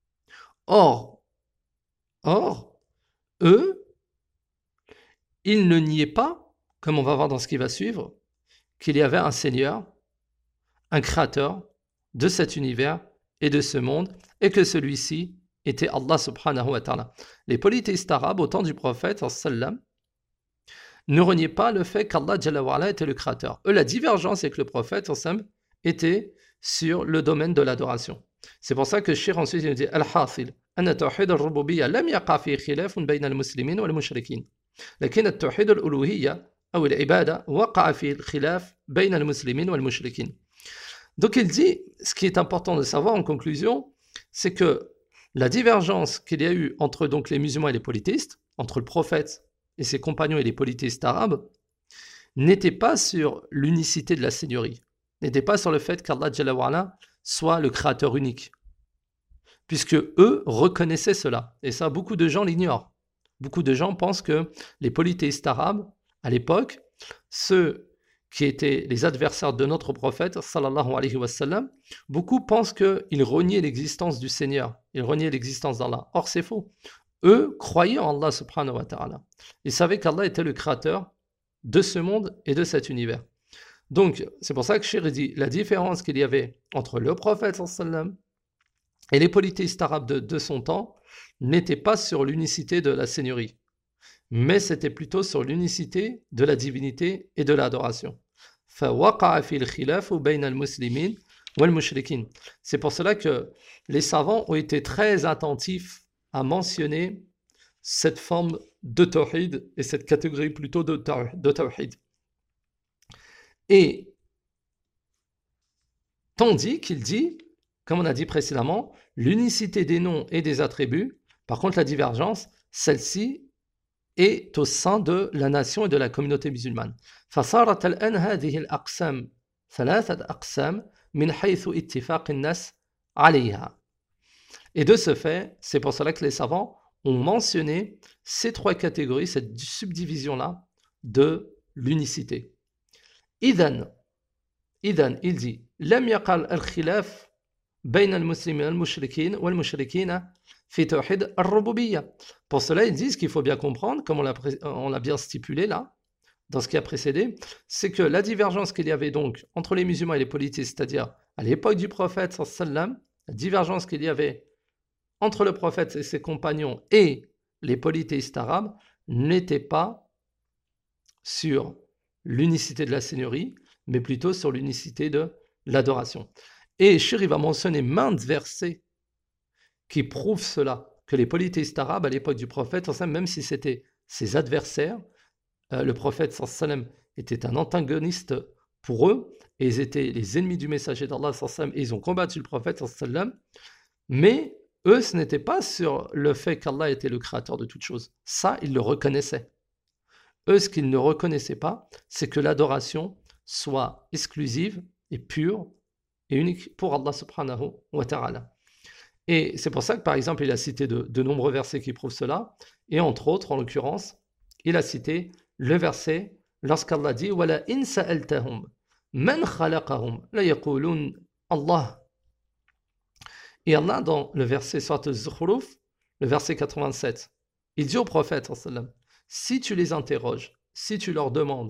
Or, or, eux, ils ne niaient pas, comme on va voir dans ce qui va suivre, qu'il y avait un Seigneur, un créateur de cet univers et de ce monde, et que celui-ci était Allah subhanahu wa ta'ala. Les polythéistes arabes, au temps du prophète, sallam, ne reniaient pas le fait qu'Allah Jalla wa Ala était le créateur. Eux, la divergence avec le prophète, sallam, était sur le domaine de l'adoration. C'est pour ça que Cheikh ensuite il dit Al-Hasil, أن توحيد الربوبية لم يقع فيه خلاف بين المسلمين والمشركين، لكن التوحيد الألوهية أو العبادة وقع فيه الخلاف بين المسلمين والمشركين. Donc il dit, ce qui est important de savoir en conclusion, c'est que la divergence qu'il y a eu entre donc les musulmans et les polythéistes, entre le prophète et ses compagnons et les polythéistes arabes, n'était pas sur l'unicité de la seigneurie, n'était pas sur le fait qu'Allah Jalla wa Ala soit le créateur unique, puisque eux reconnaissaient cela, et ça beaucoup de gens l'ignorent. Beaucoup de gens pensent que les polythéistes arabes, à l'époque, ceux qui étaient les adversaires de notre prophète, sallallahu alayhi wa sallam, beaucoup pensent qu'ils reniaient l'existence du Seigneur, ils reniaient l'existence d'Allah. Or c'est faux. Eux croyaient en Allah subhanahu wa ta'ala. Ils savaient qu'Allah était le créateur de ce monde et de cet univers. Donc, c'est pour ça que Cheikh dit la différence qu'il y avait entre le prophète sallallahu alayhi wa sallam et les polythéistes arabes de, de son temps n'était pas sur l'unicité de la seigneurie, mais c'était plutôt sur l'unicité de la divinité et de l'adoration. C'est pour cela que les savants ont été très attentifs à mentionner cette forme de tawhid et cette catégorie plutôt de tawhid. Et tandis qu'il dit, comme on a dit précédemment, l'unicité des noms et des attributs, par contre la divergence, celle-ci est au sein de la nation et de la communauté musulmane. فصارت الآن هذه الأقسام ثلاثة أقسام من حيث اتفاق الناس عليها. Et de ce fait, c'est pour cela que les savants ont mentionné ces trois catégories, cette subdivision-là de l'unicité. إذن إذن il dit لم يقع الخلاف بين المسلمين والمشركين والمشركين في توحيد الربوبية. Pour cela, ils disent qu'il faut bien comprendre, comme on l'a, on l'a bien stipulé là, dans ce qui a précédé, c'est que la divergence qu'il y avait donc entre les musulmans et les polythéistes, c'est-à-dire à l'époque du prophète sallam, la divergence qu'il y avait entre le prophète et ses compagnons et les polythéistes arabes n'était pas sur l'unicité de la seigneurie, mais plutôt sur l'unicité de l'adoration. Et Cheikh va mentionner maintes versets qui prouvent cela, que les polythéistes arabes à l'époque du prophète, même si c'était ses adversaires, euh, le prophète sallam était un antagoniste pour eux, et ils étaient les ennemis du messager d'Allah sallam, et ils ont combattu le prophète sallam, mais eux, ce n'était pas sur le fait qu'Allah était le créateur de toutes choses. Ça, ils le reconnaissaient. Eux, ce qu'ils ne reconnaissaient pas, c'est que l'adoration soit exclusive et pure et unique pour Allah subhanahu wa ta'ala. Et c'est pour ça que, par exemple, il a cité de, de nombreux versets qui prouvent cela, et entre autres, en l'occurrence, il a cité le verset lorsqu'Allah dit « Wala in sa'altahum man khalaqahum la yaqulun Allah » Et Allah, dans le verset Surat al-Zukhruf, le verset quatre-vingt-sept, il dit au prophète, si tu les interroges, si tu leur demandes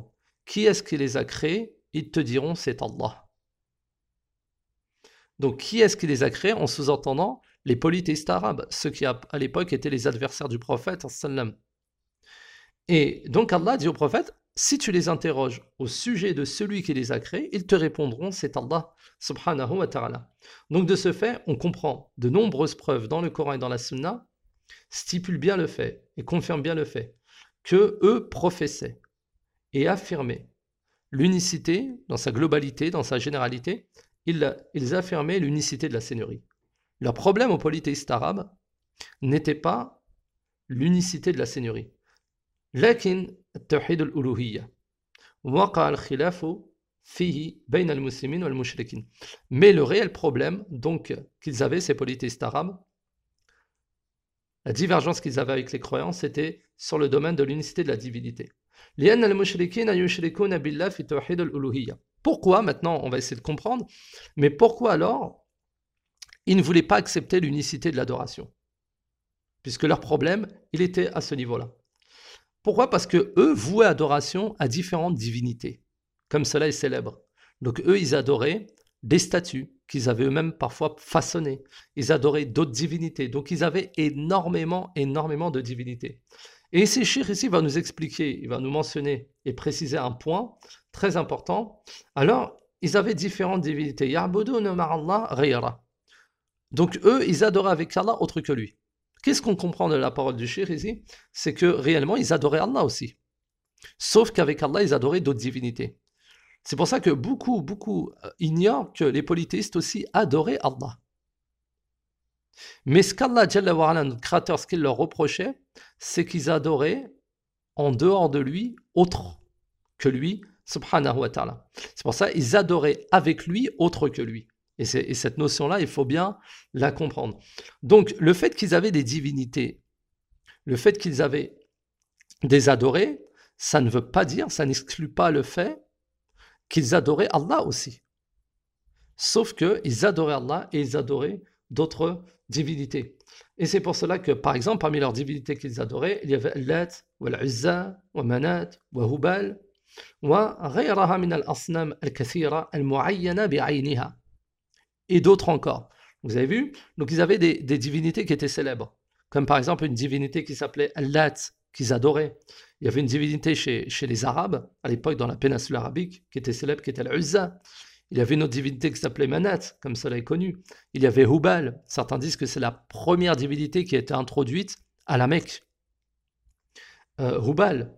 qui est-ce qui les a créés? Ils te diront c'est Allah. Donc qui est-ce qui les a créés? En sous-entendant les polythéistes arabes, ceux qui à l'époque étaient les adversaires du prophète sallam. Et donc Allah dit au prophète, si tu les interroges au sujet de celui qui les a créés, ils te répondront c'est Allah subhanahu wa ta'ala. Donc de ce fait, on comprend de nombreuses preuves dans le Coran et dans la Sunna stipulent bien le fait et confirment bien le fait que eux professaient et affirmaient l'unicité dans sa globalité, dans sa généralité, ils, ils affirmaient l'unicité de la Seigneurie. Leur problème aux polythéistes arabes n'était pas l'unicité de la Seigneurie. لكن التوحيد الألوهية وقع الخلاف فيه بين المسلمين والمشركين. Mais le réel problème donc qu'ils avaient ces polythéistes arabes, la divergence qu'ils avaient avec les croyants, c'était sur le domaine de l'unicité de la divinité. لأن المشركين يشركون بالله في توحيد الألوهية. Pourquoi maintenant on va essayer de comprendre, mais pourquoi alors ils ne voulaient pas accepter l'unicité de l'adoration, puisque leur problème il était à ce niveau-là. Pourquoi? Parce que eux vouaient adoration à différentes divinités, comme cela est célèbre. Donc eux, ils adoraient des statues qu'ils avaient eux-mêmes parfois façonnées. Ils adoraient d'autres divinités. Donc ils avaient énormément, énormément de divinités. Et ici, Cheikh ici va nous expliquer, il va nous mentionner et préciser un point très important. Alors, ils avaient différentes divinités. Ya'buduna ma'allah ghayra. Donc eux, ils adoraient avec Allah autre que lui. Qu'est-ce qu'on comprend de la parole du Cheikh ici? C'est que réellement, ils adoraient Allah aussi. Sauf qu'avec Allah, ils adoraient d'autres divinités. C'est pour ça que beaucoup, beaucoup ignorent que les polythéistes aussi adoraient Allah. Mais ce qu'Allah, notre créateur, ce qu'il leur reprochait, c'est qu'ils adoraient en dehors de lui, autre que lui, subhanahu wa ta'ala. C'est pour ça qu'ils adoraient avec lui, autre que lui. Et, et cette notion-là, il faut bien la comprendre. Donc, le fait qu'ils avaient des divinités, le fait qu'ils avaient des adorés, ça ne veut pas dire, ça n'exclut pas le fait qu'ils adoraient Allah aussi. Sauf qu'ils adoraient Allah et ils adoraient d'autres divinités. Et c'est pour cela que, par exemple, parmi leurs divinités qu'ils adoraient, il y avait Allat, wa al-Uzza, wa Manat, wa Hubal, wa ghayraha min al-asnam al-kathira al-mu'ayyana bi'ayniha. Et d'autres encore. Vous avez vu? Donc ils avaient des, des divinités qui étaient célèbres. Comme par exemple une divinité qui s'appelait Allat, qu'ils adoraient. Il y avait une divinité chez, chez les Arabes, à l'époque dans la péninsule arabique, qui était célèbre, qui était l'Uzza. Il y avait une autre divinité qui s'appelait Manat, comme cela est connu. Il y avait Hubal. Certains disent que c'est la première divinité qui a été introduite à la Mecque. Euh, Hubal.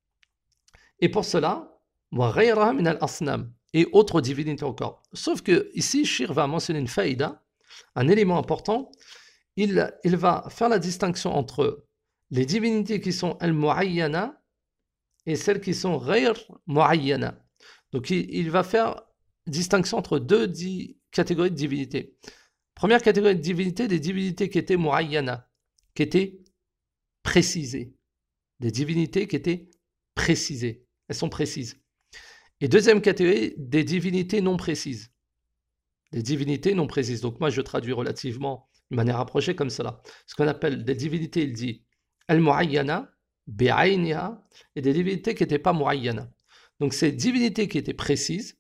Et pour cela, wa ghayraha min al-asnam. Et autres divinités encore. Sauf que ici, Shir va mentionner une faïda, un élément important. Il, il va faire la distinction entre les divinités qui sont al-mu'ayyana et celles qui sont ghayr mu'ayyana. Donc il, il va faire distinction entre deux di- catégories de divinités. Première catégorie de divinités, des divinités qui étaient mu'ayyana, qui étaient précisées. Des divinités qui étaient précisées. Elles sont précises. Et deuxième catégorie, des divinités non précises. Des divinités non précises. Donc moi, je traduis relativement de manière approchée comme cela. Ce qu'on appelle des divinités, il dit al-mu'ayyana, bi'ayniha, et des divinités qui n'étaient pas mu'ayyana. Donc ces divinités qui étaient précises,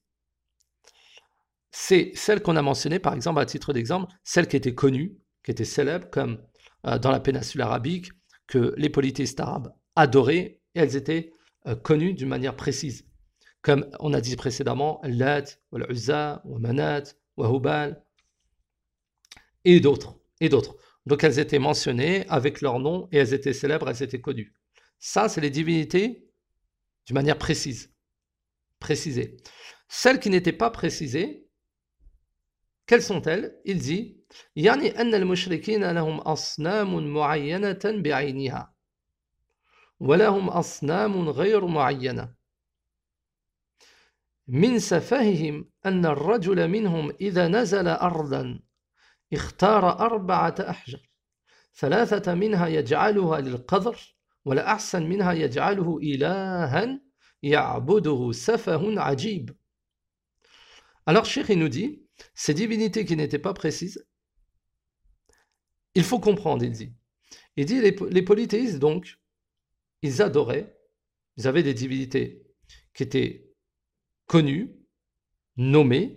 c'est celles qu'on a mentionnées, par exemple, à titre d'exemple, celles qui étaient connues, qui étaient célèbres, comme euh, dans la péninsule arabique, que les polythéistes arabes adoraient, et elles étaient euh, connues d'une manière précise. Comme on a dit précédemment, Allat, wa al-Uzza, wa Manat, wa Hubal, et d'autres, et d'autres. Donc elles étaient mentionnées avec leur nom, et elles étaient célèbres, elles étaient connues. Ça, c'est les divinités d'une manière précise, précisée. Celles qui n'étaient pas précisées, quelles sont-elles? Il dit, يعني أن المشركين لهم أصنام معينة بعينها ولهم أصنام غير معينة من سفههم أن الرجل منهم إذا نزل أرضا اختار أربعة أحجار ثلاثة منها يجعلها للقدر والأحسن منها يجعله إلها يعبده سفه عجيب. Alors Cheikh il nous dit, ces divinités qui n'étaient pas précises, il faut comprendre, il dit. Il dit, les, les polythéistes donc, ils adoraient, ils avaient des divinités qui étaient connues, nommées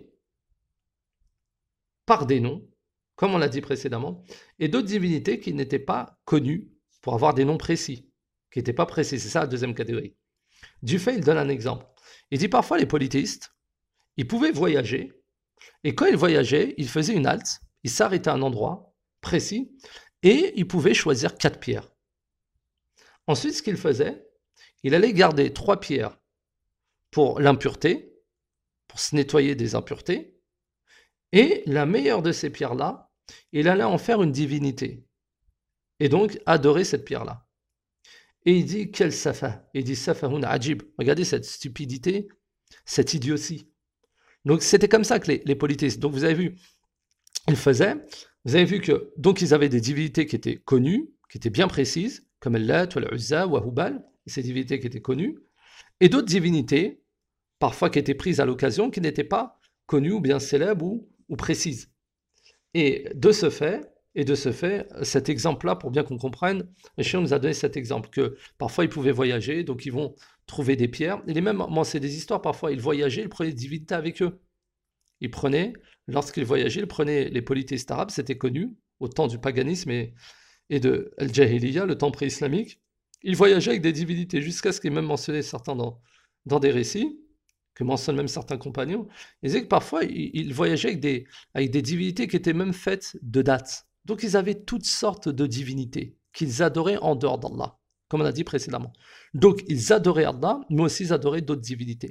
par des noms, comme on l'a dit précédemment, et d'autres divinités qui n'étaient pas connues pour avoir des noms précis, qui n'étaient pas précis. C'est ça la deuxième catégorie. Du fait, il donne un exemple. Il dit parfois les polythéistes, ils pouvaient voyager, et quand ils voyageaient, ils faisaient une halte, ils s'arrêtaient à un endroit précis, et ils pouvaient choisir quatre pierres. Ensuite, ce qu'il faisait, il allait garder trois pierres pour l'impureté, pour se nettoyer des impuretés, et la meilleure de ces pierres-là, il allait en faire une divinité, et donc adorer cette pierre-là. Et il dit, quel safa? Il dit, safahoun ajib. Regardez cette stupidité, cette idiotie. Donc c'était comme ça que les, les polythéistes, donc vous avez vu, ils faisaient, vous avez vu que, donc ils avaient des divinités qui étaient connues, qui étaient bien précises, comme Al-Lat, ou Al-Uzza, ou Hubal, ces divinités qui étaient connues, et d'autres divinités, parfois qui étaient prises à l'occasion, qui n'étaient pas connues ou bien célèbres ou, ou précises. Et de ce fait, et de ce fait, cet exemple-là, pour bien qu'on comprenne, le Cheikh nous a donné cet exemple, que parfois ils pouvaient voyager, donc ils vont trouver des pierres. Il est même mentionné des histoires, parfois ils voyageaient, ils prenaient des divinités avec eux. Ils prenaient, lorsqu'ils voyageaient, ils prenaient les polythéistes arabes, c'était connu, au temps du paganisme et, et de Al-Jahiliya, le temps pré-islamique. Ils voyageaient avec des divinités, jusqu'à ce qu'il est même mentionné certains dans, dans des récits, que mentionnent même certains compagnons. Ils disaient que parfois, ils, ils voyageaient avec des, avec des divinités qui étaient même faites de dates. Donc ils avaient toutes sortes de divinités qu'ils adoraient en dehors d'Allah, comme on a dit précédemment. Donc ils adoraient Allah, mais aussi ils adoraient d'autres divinités.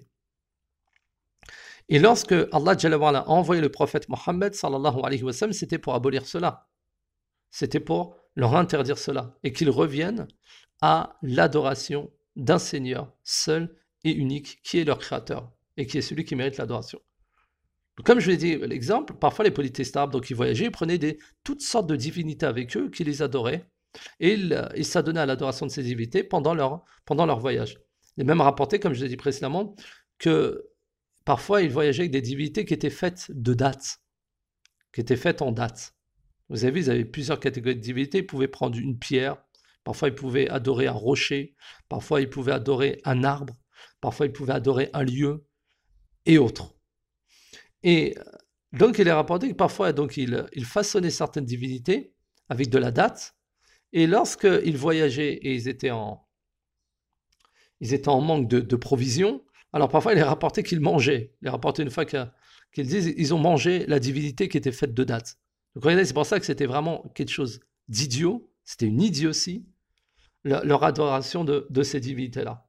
Et lorsque Allah Jalla wa Ala a envoyé le prophète Mohammed sallallahu alayhi wa sallam, c'était pour abolir cela. C'était pour leur interdire cela. Et qu'ils reviennent à l'adoration d'un Seigneur seul et unique, qui est leur créateur, et qui est celui qui mérite l'adoration. Comme je l'ai dit, l'exemple, parfois les polythéistes arabes, donc ils voyageaient, ils prenaient des, toutes sortes de divinités avec eux, qui les adoraient, et ils, ils s'adonnaient à l'adoration de ces divinités pendant leur, pendant leur voyage. Il est même rapporté, comme je l'ai dit précédemment, que parfois ils voyageaient avec des divinités qui étaient faites de dates, qui étaient faites en date. Vous avez vu, ils avaient plusieurs catégories de divinités, ils pouvaient prendre une pierre, parfois ils pouvaient adorer un rocher, parfois ils pouvaient adorer un arbre, parfois ils pouvaient adorer un lieu, et autres. Et donc il est rapporté que parfois donc, il, il façonnait certaines divinités avec de la date, et lorsqu'ils voyageaient et ils étaient en, ils étaient en manque de, de provisions, alors parfois il est rapporté qu'ils mangeaient. Il est rapporté une fois qu'ils disent ils ont mangé la divinité qui était faite de date. Donc regardez, c'est pour ça que c'était vraiment quelque chose d'idiot, c'était une idiotie, leur, leur adoration de, de ces divinités-là.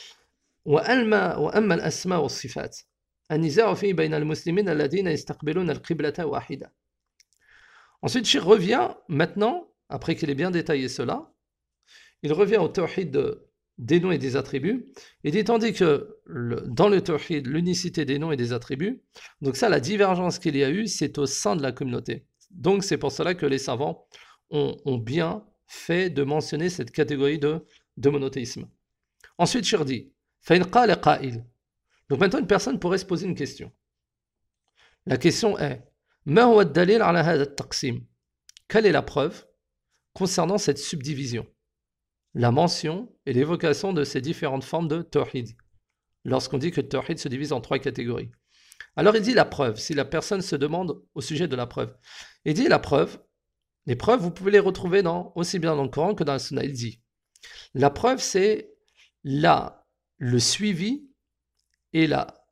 وأما الأسماء والصفات النزاع فيه بين المسلمين الذين يستقبلون القبلة واحدة. Ensuite, Cheikh revient maintenant, après qu'il ait bien détaillé cela, il revient au tawhid de, des noms et des attributs, et dit tandis que le, dans le tawhid, l'unicité des noms et des attributs, donc ça, la divergence qu'il y a eu, c'est au sein de la communauté. Donc c'est pour cela que les savants ont, ont bien fait de mentionner cette catégorie de, de monothéisme. Ensuite, Cheikh dit فإن قال قائل. Donc maintenant, une personne pourrait se poser une question. La question est ما هو الدليل على هذا التقسيم? Quelle est la preuve concernant cette subdivision? La mention et l'évocation de ces différentes formes de tawhid. Lorsqu'on dit que le tawhid se divise en trois catégories. Alors il dit la preuve, si la personne se demande au sujet de la preuve. Il dit la preuve, les preuves, vous pouvez les retrouver dans, aussi bien dans le Coran que dans la Sunna. Il dit, la preuve c'est la le suivi et la,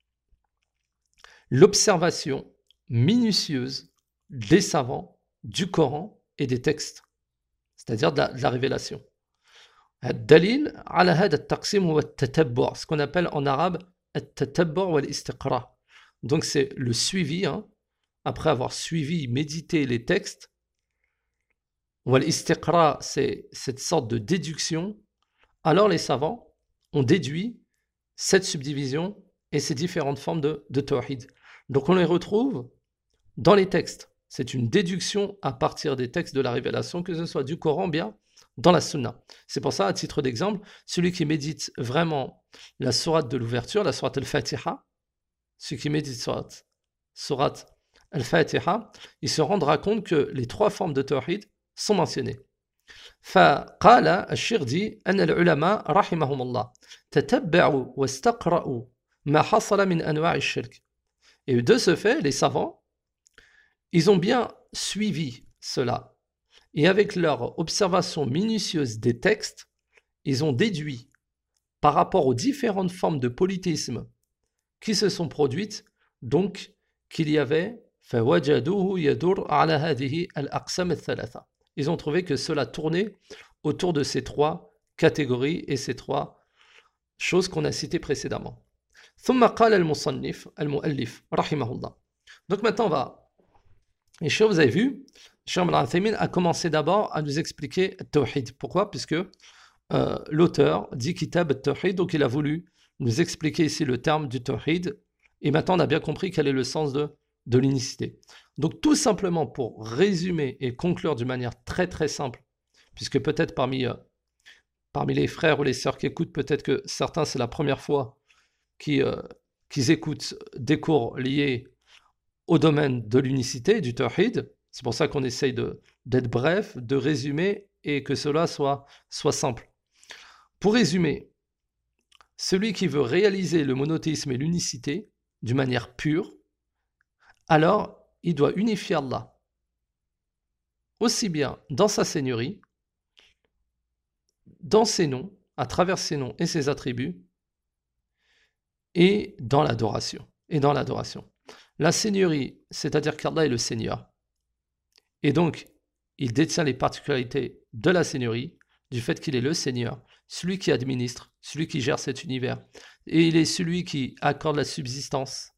l'observation minutieuse des savants du Coran et des textes, c'est-à-dire de la, de la révélation. الدليل على هذا التقسيم هو التتبع, ce qu'on appelle en arabe التتبع والاستقراء. Donc c'est le suivi, hein, après avoir suivi, médité les textes. والاستقراء, c'est cette sorte de déduction. Alors les savants on déduit cette subdivision et ces différentes formes de, de tawhid. Donc on les retrouve dans les textes. C'est une déduction à partir des textes de la révélation, que ce soit du Coran bien dans la Sunna. C'est pour ça, à titre d'exemple, celui qui médite vraiment la sourate de l'ouverture, la sourate al-Fatiha, celui qui médite sourate, sourate al-Fatiha, il se rendra compte que les trois formes de tawhid sont mentionnées. فقال الشيخ dit أن العلماء رحمهم الله تتبعوا واستقرأوا ما حصل من أنواع الشرك. Et de ce fait, les savants, ils ont bien suivi cela. Et avec leur observation minutieuse des textes, ils ont déduit, par rapport aux différentes formes de polythéisme qui se sont produites, donc qu'il y avait فَوَجَدُوهُ يَدُرْ عَلَى هَذِهِ الْأَقْسَامِ الثَّلَاثَةِ. Ils ont trouvé que cela tournait autour de ces trois catégories et ces trois choses qu'on a citées précédemment. ثم قال المصنف المؤلف رحمه الله. Donc maintenant on va, et Cheikh, vous avez vu, Cheikh Ibn Uthaymin a commencé d'abord à nous expliquer le tawhid. Pourquoi? Puisque euh, l'auteur dit kitab al-tawhid, donc il a voulu nous expliquer ici le terme du tawhid, et maintenant on a bien compris quel est le sens de, de l'unicité. Donc tout simplement pour résumer et conclure d'une manière très très simple, puisque peut-être parmi, euh, parmi les frères ou les sœurs qui écoutent, peut-être que certains c'est la première fois qu'ils, euh, qu'ils écoutent des cours liés au domaine de l'unicité, du tawhid. C'est pour ça qu'on essaye de, d'être bref, de résumer et que cela soit, soit simple. Pour résumer, celui qui veut réaliser le monothéisme et l'unicité d'une manière pure, alors il doit unifier Allah, aussi bien dans sa seigneurie, dans ses noms, à travers ses noms et ses attributs, et dans l'adoration. Et dans l'adoration. La seigneurie, c'est-à-dire qu'Allah est le Seigneur, et donc il détient les particularités de la seigneurie, du fait qu'il est le Seigneur, celui qui administre, celui qui gère cet univers, et il est celui qui accorde la subsistance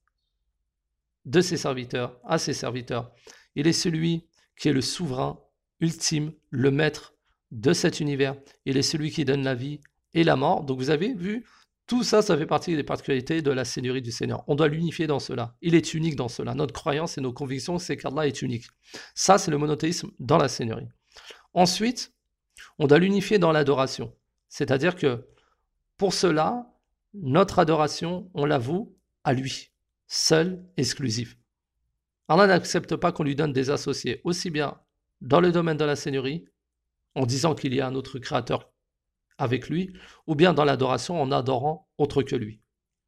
de ses serviteurs à ses serviteurs. Il est celui qui est le souverain ultime, le maître de cet univers. Il est celui qui donne la vie et la mort. Donc vous avez vu, tout ça, ça fait partie des particularités de la seigneurie du Seigneur. On doit l'unifier dans cela. Il est unique dans cela. Notre croyance et nos convictions, c'est qu'Allah est unique. Ça, c'est le monothéisme dans la seigneurie. Ensuite, on doit l'unifier dans l'adoration. C'est-à-dire que pour cela, notre adoration, on l'avoue à lui, seul, exclusif. Allah n'accepte pas qu'on lui donne des associés, aussi bien dans le domaine de la seigneurie, en disant qu'il y a un autre créateur avec lui, ou bien dans l'adoration en adorant autre que lui.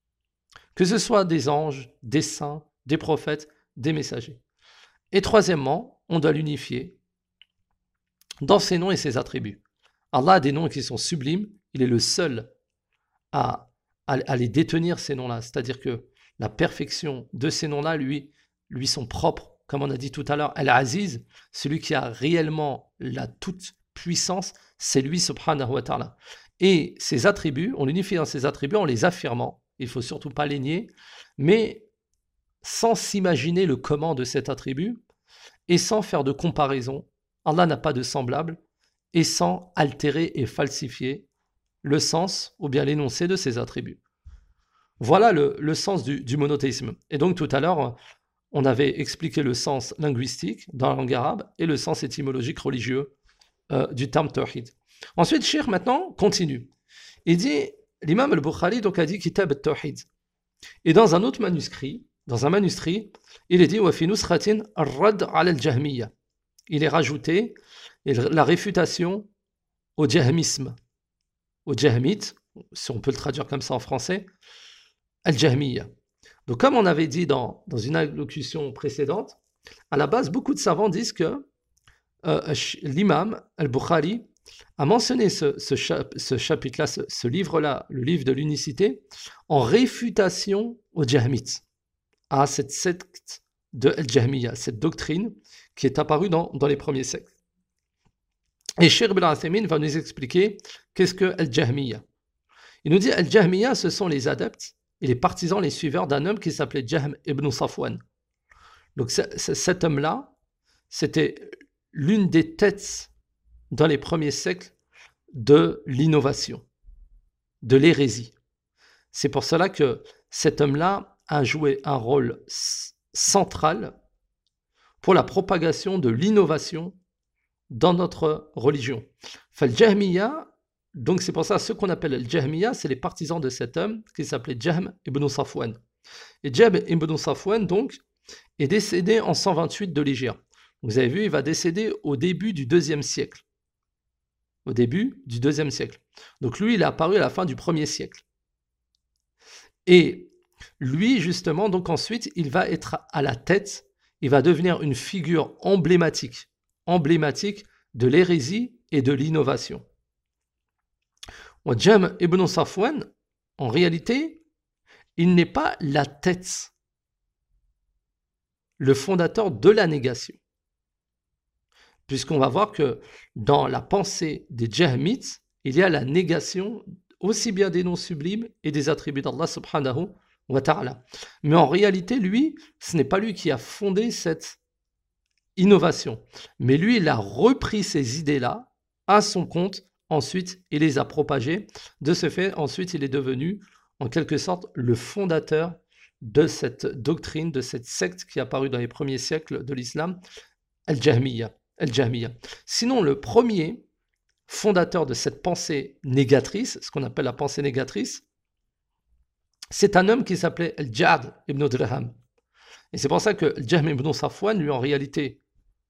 Que ce soit des anges, des saints, des prophètes, des messagers. Et troisièmement, on doit l'unifier dans ses noms et ses attributs. Allah a des noms qui sont sublimes, il est le seul à, à, à les détenir, ces noms-là. C'est-à-dire que la perfection de ces noms-là, lui, lui sont propres. Comme on a dit tout à l'heure, Al-Aziz, celui qui a réellement la toute puissance, c'est lui, subhanahu wa ta'ala. Et ses attributs, on l'unifie dans ses attributs en les affirmant, il ne faut surtout pas les nier, mais sans s'imaginer le comment de cet attribut et sans faire de comparaison. Allah n'a pas de semblable, et sans altérer et falsifier le sens ou bien l'énoncé de ses attributs. Voilà le, le sens du, du monothéisme. Et donc tout à l'heure, on avait expliqué le sens linguistique dans la langue arabe et le sens étymologique religieux euh, du terme tawhid. Ensuite, Cheikh maintenant continue. Il dit, l'imam al-Bukhari donc a dit kitab al-tawhid. Et dans un autre manuscrit, dans un manuscrit, il est dit wa fi nusratin ar-radd ala al-jahmiyya. Il est rajouté la réfutation au jahmisme, au jahmite, si on peut le traduire comme ça en français, al-jahmiyya. Donc comme on avait dit dans, dans une allocution précédente, à la base, beaucoup de savants disent que euh, l'imam al-Bukhari a mentionné ce, ce, chap- ce chapitre-là, ce, ce livre-là, le livre de l'unicité, en réfutation aux jahmites, à cette secte de al-jahmiyya, cette doctrine qui est apparue dans, dans les premiers siècles. Et Cheikh Ibn Uthaymin va nous expliquer qu'est-ce que al-jahmiyya. Il nous dit al-jahmiyya, ce sont les adeptes et les partisans, les suiveurs d'un homme qui s'appelait Jahm ibn Safwan. Donc c- c- cet homme-là, c'était l'une des têtes dans les premiers siècles de l'innovation, de l'hérésie. C'est pour cela que cet homme-là a joué un rôle s- central pour la propagation de l'innovation dans notre religion. Fal-Jahmiya, donc c'est pour ça, ceux qu'on appelle le Jahmiya, c'est les partisans de cet homme qui s'appelait Jahm ibn Safwan. Et Jahm ibn Safwan, donc, est décédé en cent vingt-huit de l'Hégire. Vous avez vu, il va décéder au début du deuxième siècle. au début du deuxième siècle. Donc lui, il est apparu à la fin du premier siècle. Et lui, justement, donc ensuite, il va être à la tête, il va devenir une figure emblématique, emblématique de l'hérésie et de l'innovation. Jahm ibn Safwan, en réalité, il n'est pas la tête, le fondateur de la négation. Puisqu'on va voir que dans la pensée des Jahmites, il y a la négation aussi bien des noms sublimes et des attributs d'Allah subhanahu wa ta'ala. Mais en réalité, lui, ce n'est pas lui qui a fondé cette innovation. Mais lui, il a repris ces idées-là à son compte, ensuite, il les a propagées. De ce fait, ensuite, il est devenu, en quelque sorte, le fondateur de cette doctrine, de cette secte qui est apparue dans les premiers siècles de l'islam, Al-Jahmiyya. Al-Jahmiyya. Sinon, le premier fondateur de cette pensée négatrice, ce qu'on appelle la pensée négatrice, c'est un homme qui s'appelait Al-Ja'd ibn Dirham. Et c'est pour ça que Jahm ibn Safwan, lui, en réalité,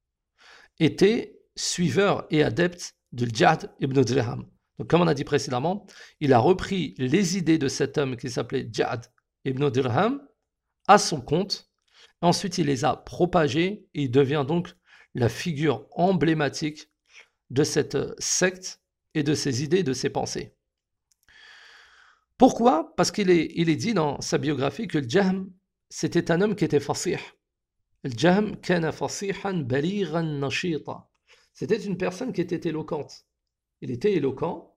était suiveur et adepte de Ja'd ibn Dirham. Donc, comme on a dit précédemment, il a repris les idées de cet homme qui s'appelait Ja'd ibn Dirham à son compte. Ensuite, il les a propagées et il devient donc la figure emblématique de cette secte et de ses idées, de ses pensées. Pourquoi? Parce qu'il est, il est dit dans sa biographie que Jahm, c'était un homme qui était fasih. Jahm kana fasihan balighan nashita. C'était une personne qui était éloquente. Il était éloquent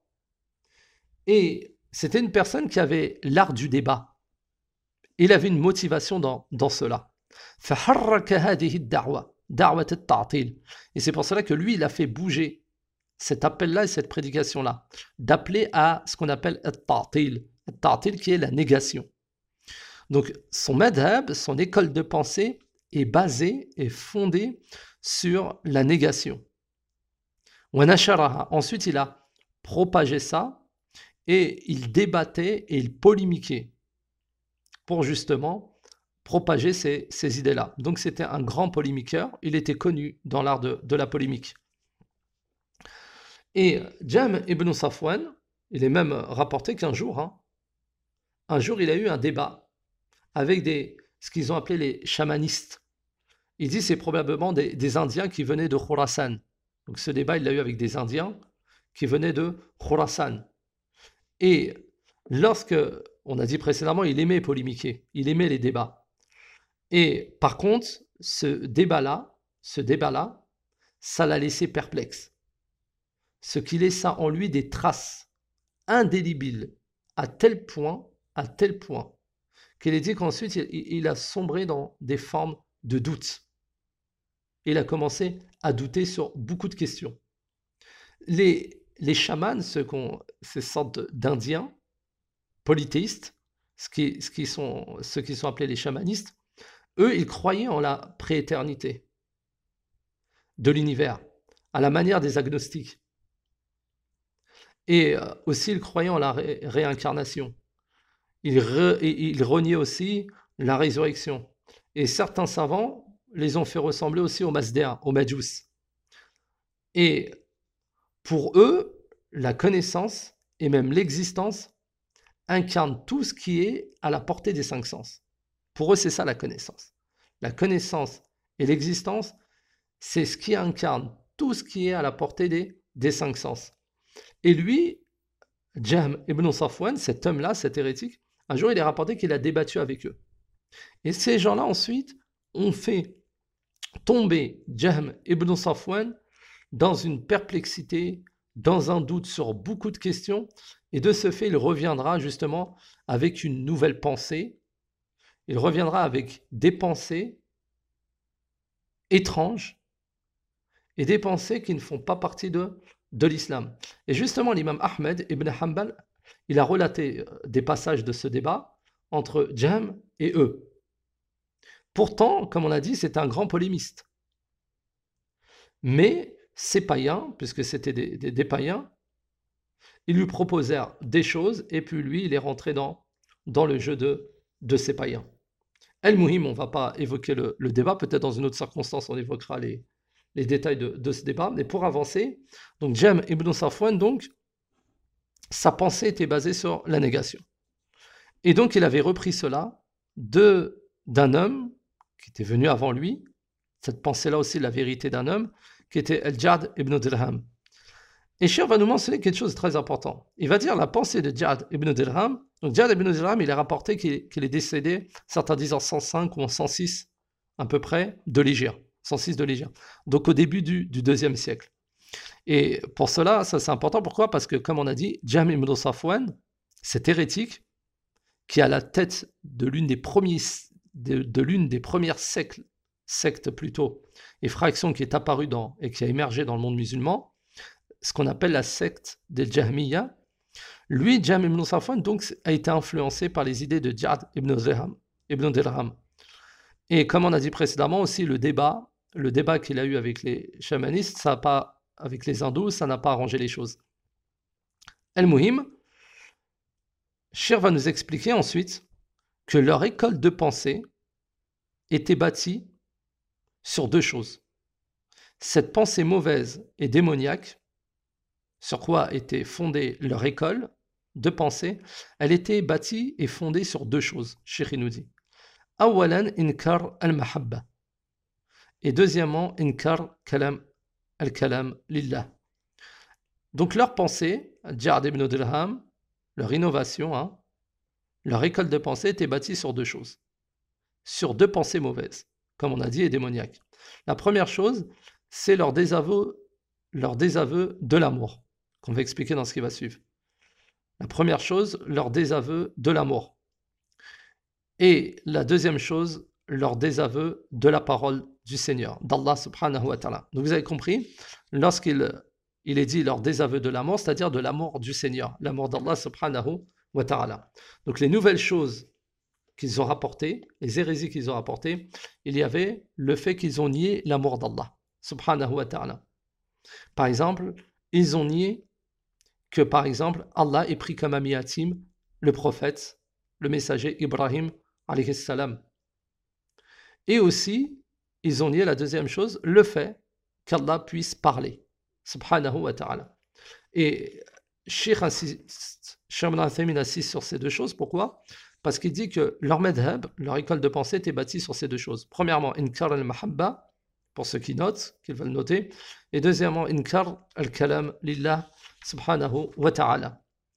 et c'était une personne qui avait l'art du débat. Il avait une motivation dans, dans cela. فحرك هذه الدعوة دعوة التعطيل. Et c'est pour cela que lui, il a fait bouger cet appel-là et cette prédication-là, d'appeler à ce qu'on appelle al-ta'til, al-ta'til qui est la négation. Donc son madhab, son école de pensée est basée et fondée sur la négation. Ensuite, il a propagé ça et il débattait et il polémiquait pour justement propager ces, ces idées-là. Donc c'était un grand polémiqueur, il était connu dans l'art de, de la polémique. Et Jahm ibn Safwan, il est même rapporté qu'un jour, hein, un jour il a eu un débat avec des, ce qu'ils ont appelé les chamanistes. Il dit c'est probablement des, des Indiens qui venaient de Khurasan. Donc ce débat il l'a eu avec des Indiens qui venaient de Khurasan. Et lorsque, on a dit précédemment, il aimait polémiquer, il aimait les débats. Et par contre, ce débat-là, ce débat-là, ça l'a laissé perplexe. Ce qui laissa en lui des traces indélébiles à tel point, à tel point, qu'il est dit qu'ensuite il, il a sombré dans des formes de doute. Il a commencé à douter sur beaucoup de questions. Les, les chamans, ceux qu'on, ces sortes d'indiens polythéistes, ce qui, ce qui sont, ceux qui sont appelés les chamanistes, eux, ils croyaient en la prééternité de l'univers, à la manière des agnostiques. Et aussi, ils croyaient en la ré- réincarnation. Ils, re- et ils reniaient aussi la résurrection. Et certains savants les ont fait ressembler aussi aux Masdéens, aux Majus. Et pour eux, la connaissance et même l'existence incarnent tout ce qui est à la portée des cinq sens. Pour eux, c'est ça la connaissance. La connaissance et l'existence, c'est ce qui incarne tout ce qui est à la portée des, des cinq sens. Et lui, Jahm ibn Safwan, cet homme-là, cet hérétique, un jour il est rapporté qu'il a débattu avec eux. Et ces gens-là ensuite ont fait tomber Jahm ibn Safwan dans une perplexité, dans un doute sur beaucoup de questions, et de ce fait il reviendra justement avec une nouvelle pensée. Il reviendra avec des pensées étranges et des pensées qui ne font pas partie de, de l'islam. Et justement, l'imam Ahmed ibn Hanbal, il a relaté des passages de ce débat entre Jahm et eux. Pourtant, comme on a dit, c'est un grand polémiste. Mais ces païens, puisque c'était des, des, des païens, ils lui proposèrent des choses et puis lui, il est rentré dans, dans le jeu de, de ces païens. El Mouhim, on ne va pas évoquer le, le débat, peut-être dans une autre circonstance, on évoquera les, les détails de, de ce débat, mais pour avancer, donc Jahm ibn Safwan, donc, sa pensée était basée sur la négation. Et donc il avait repris cela de, d'un homme qui était venu avant lui, cette pensée-là aussi, la vérité d'un homme, qui était Al-Ja'd ibn Dirham. Et Cheikh va nous mentionner quelque chose de très important. Il va dire la pensée de Ja'd ibn Dirham. Donc Ja'd ibn Dirham, il est rapporté qu'il, qu'il est décédé, certains disent en cent cinq ou en cent six, à peu près, de l'Hégire. cent six de l'Hégire. Donc au début du, du deuxième siècle. Et pour cela, ça c'est important. Pourquoi? Parce que, comme on a dit, Jahm ibn Safwan, cet hérétique, qui est à la tête de l'une des, premiers, de, de l'une des premières sectes, sectes plutôt, et fractions qui est apparue dans, et qui a émergé dans le monde musulman, ce qu'on appelle la secte des Jahmiya. Lui, Jahm ibn Safwan, donc, a été influencé par les idées de Ja'd ibn Dirham, ibn Dirham. Et comme on a dit précédemment aussi, le débat, le débat qu'il a eu avec les chamanistes, ça n'a pas, avec les hindous, ça n'a pas arrangé les choses. El-Muhim, Shir va nous expliquer ensuite que leur école de pensée était bâtie sur deux choses. Cette pensée mauvaise et démoniaque, sur quoi était fondée leur école de pensée, elle était bâtie et fondée sur deux choses, Shir nous dit. Awalan inkar al-mahabba. Et deuxièmement, inkar kalam al-kalam lillah. Donc leur pensée, Ja'd ibn Dirham, leur innovation, hein, leur école de pensée était bâtie sur deux choses. Sur deux pensées mauvaises, comme on a dit, et démoniaques. La première chose, c'est leur désaveu, leur désaveu de l'amour, qu'on va expliquer dans ce qui va suivre. La première chose, leur désaveu de l'amour. Et la deuxième chose, leur désaveu de la parole du Seigneur, d'Allah subhanahu wa ta'ala. Donc vous avez compris, lorsqu'il il est dit leur désaveu de l'amour, c'est-à-dire de l'amour du Seigneur, l'amour d'Allah subhanahu wa ta'ala. Donc les nouvelles choses qu'ils ont rapportées, les hérésies qu'ils ont rapportées, il y avait le fait qu'ils ont nié l'amour d'Allah subhanahu wa ta'ala. Par exemple, ils ont nié que, par exemple, Allah ait pris comme ami yatim le prophète, le messager Ibrahim alayhi salam. Et aussi, ils ont nié la deuxième chose, le fait qu'Allah puisse parler, subhanahu wa ta'ala. Et Cheikh insiste, Cheikh Ibn Uthaymin insiste sur ces deux choses. Pourquoi? Parce qu'il dit que leur madhab, leur école de pensée était bâtie sur ces deux choses. Premièrement, inkar al-mahabba, pour ceux qui notent, qu'ils veulent noter. Et deuxièmement, inkar al-kalam lillah, subhanahu wa ta'ala.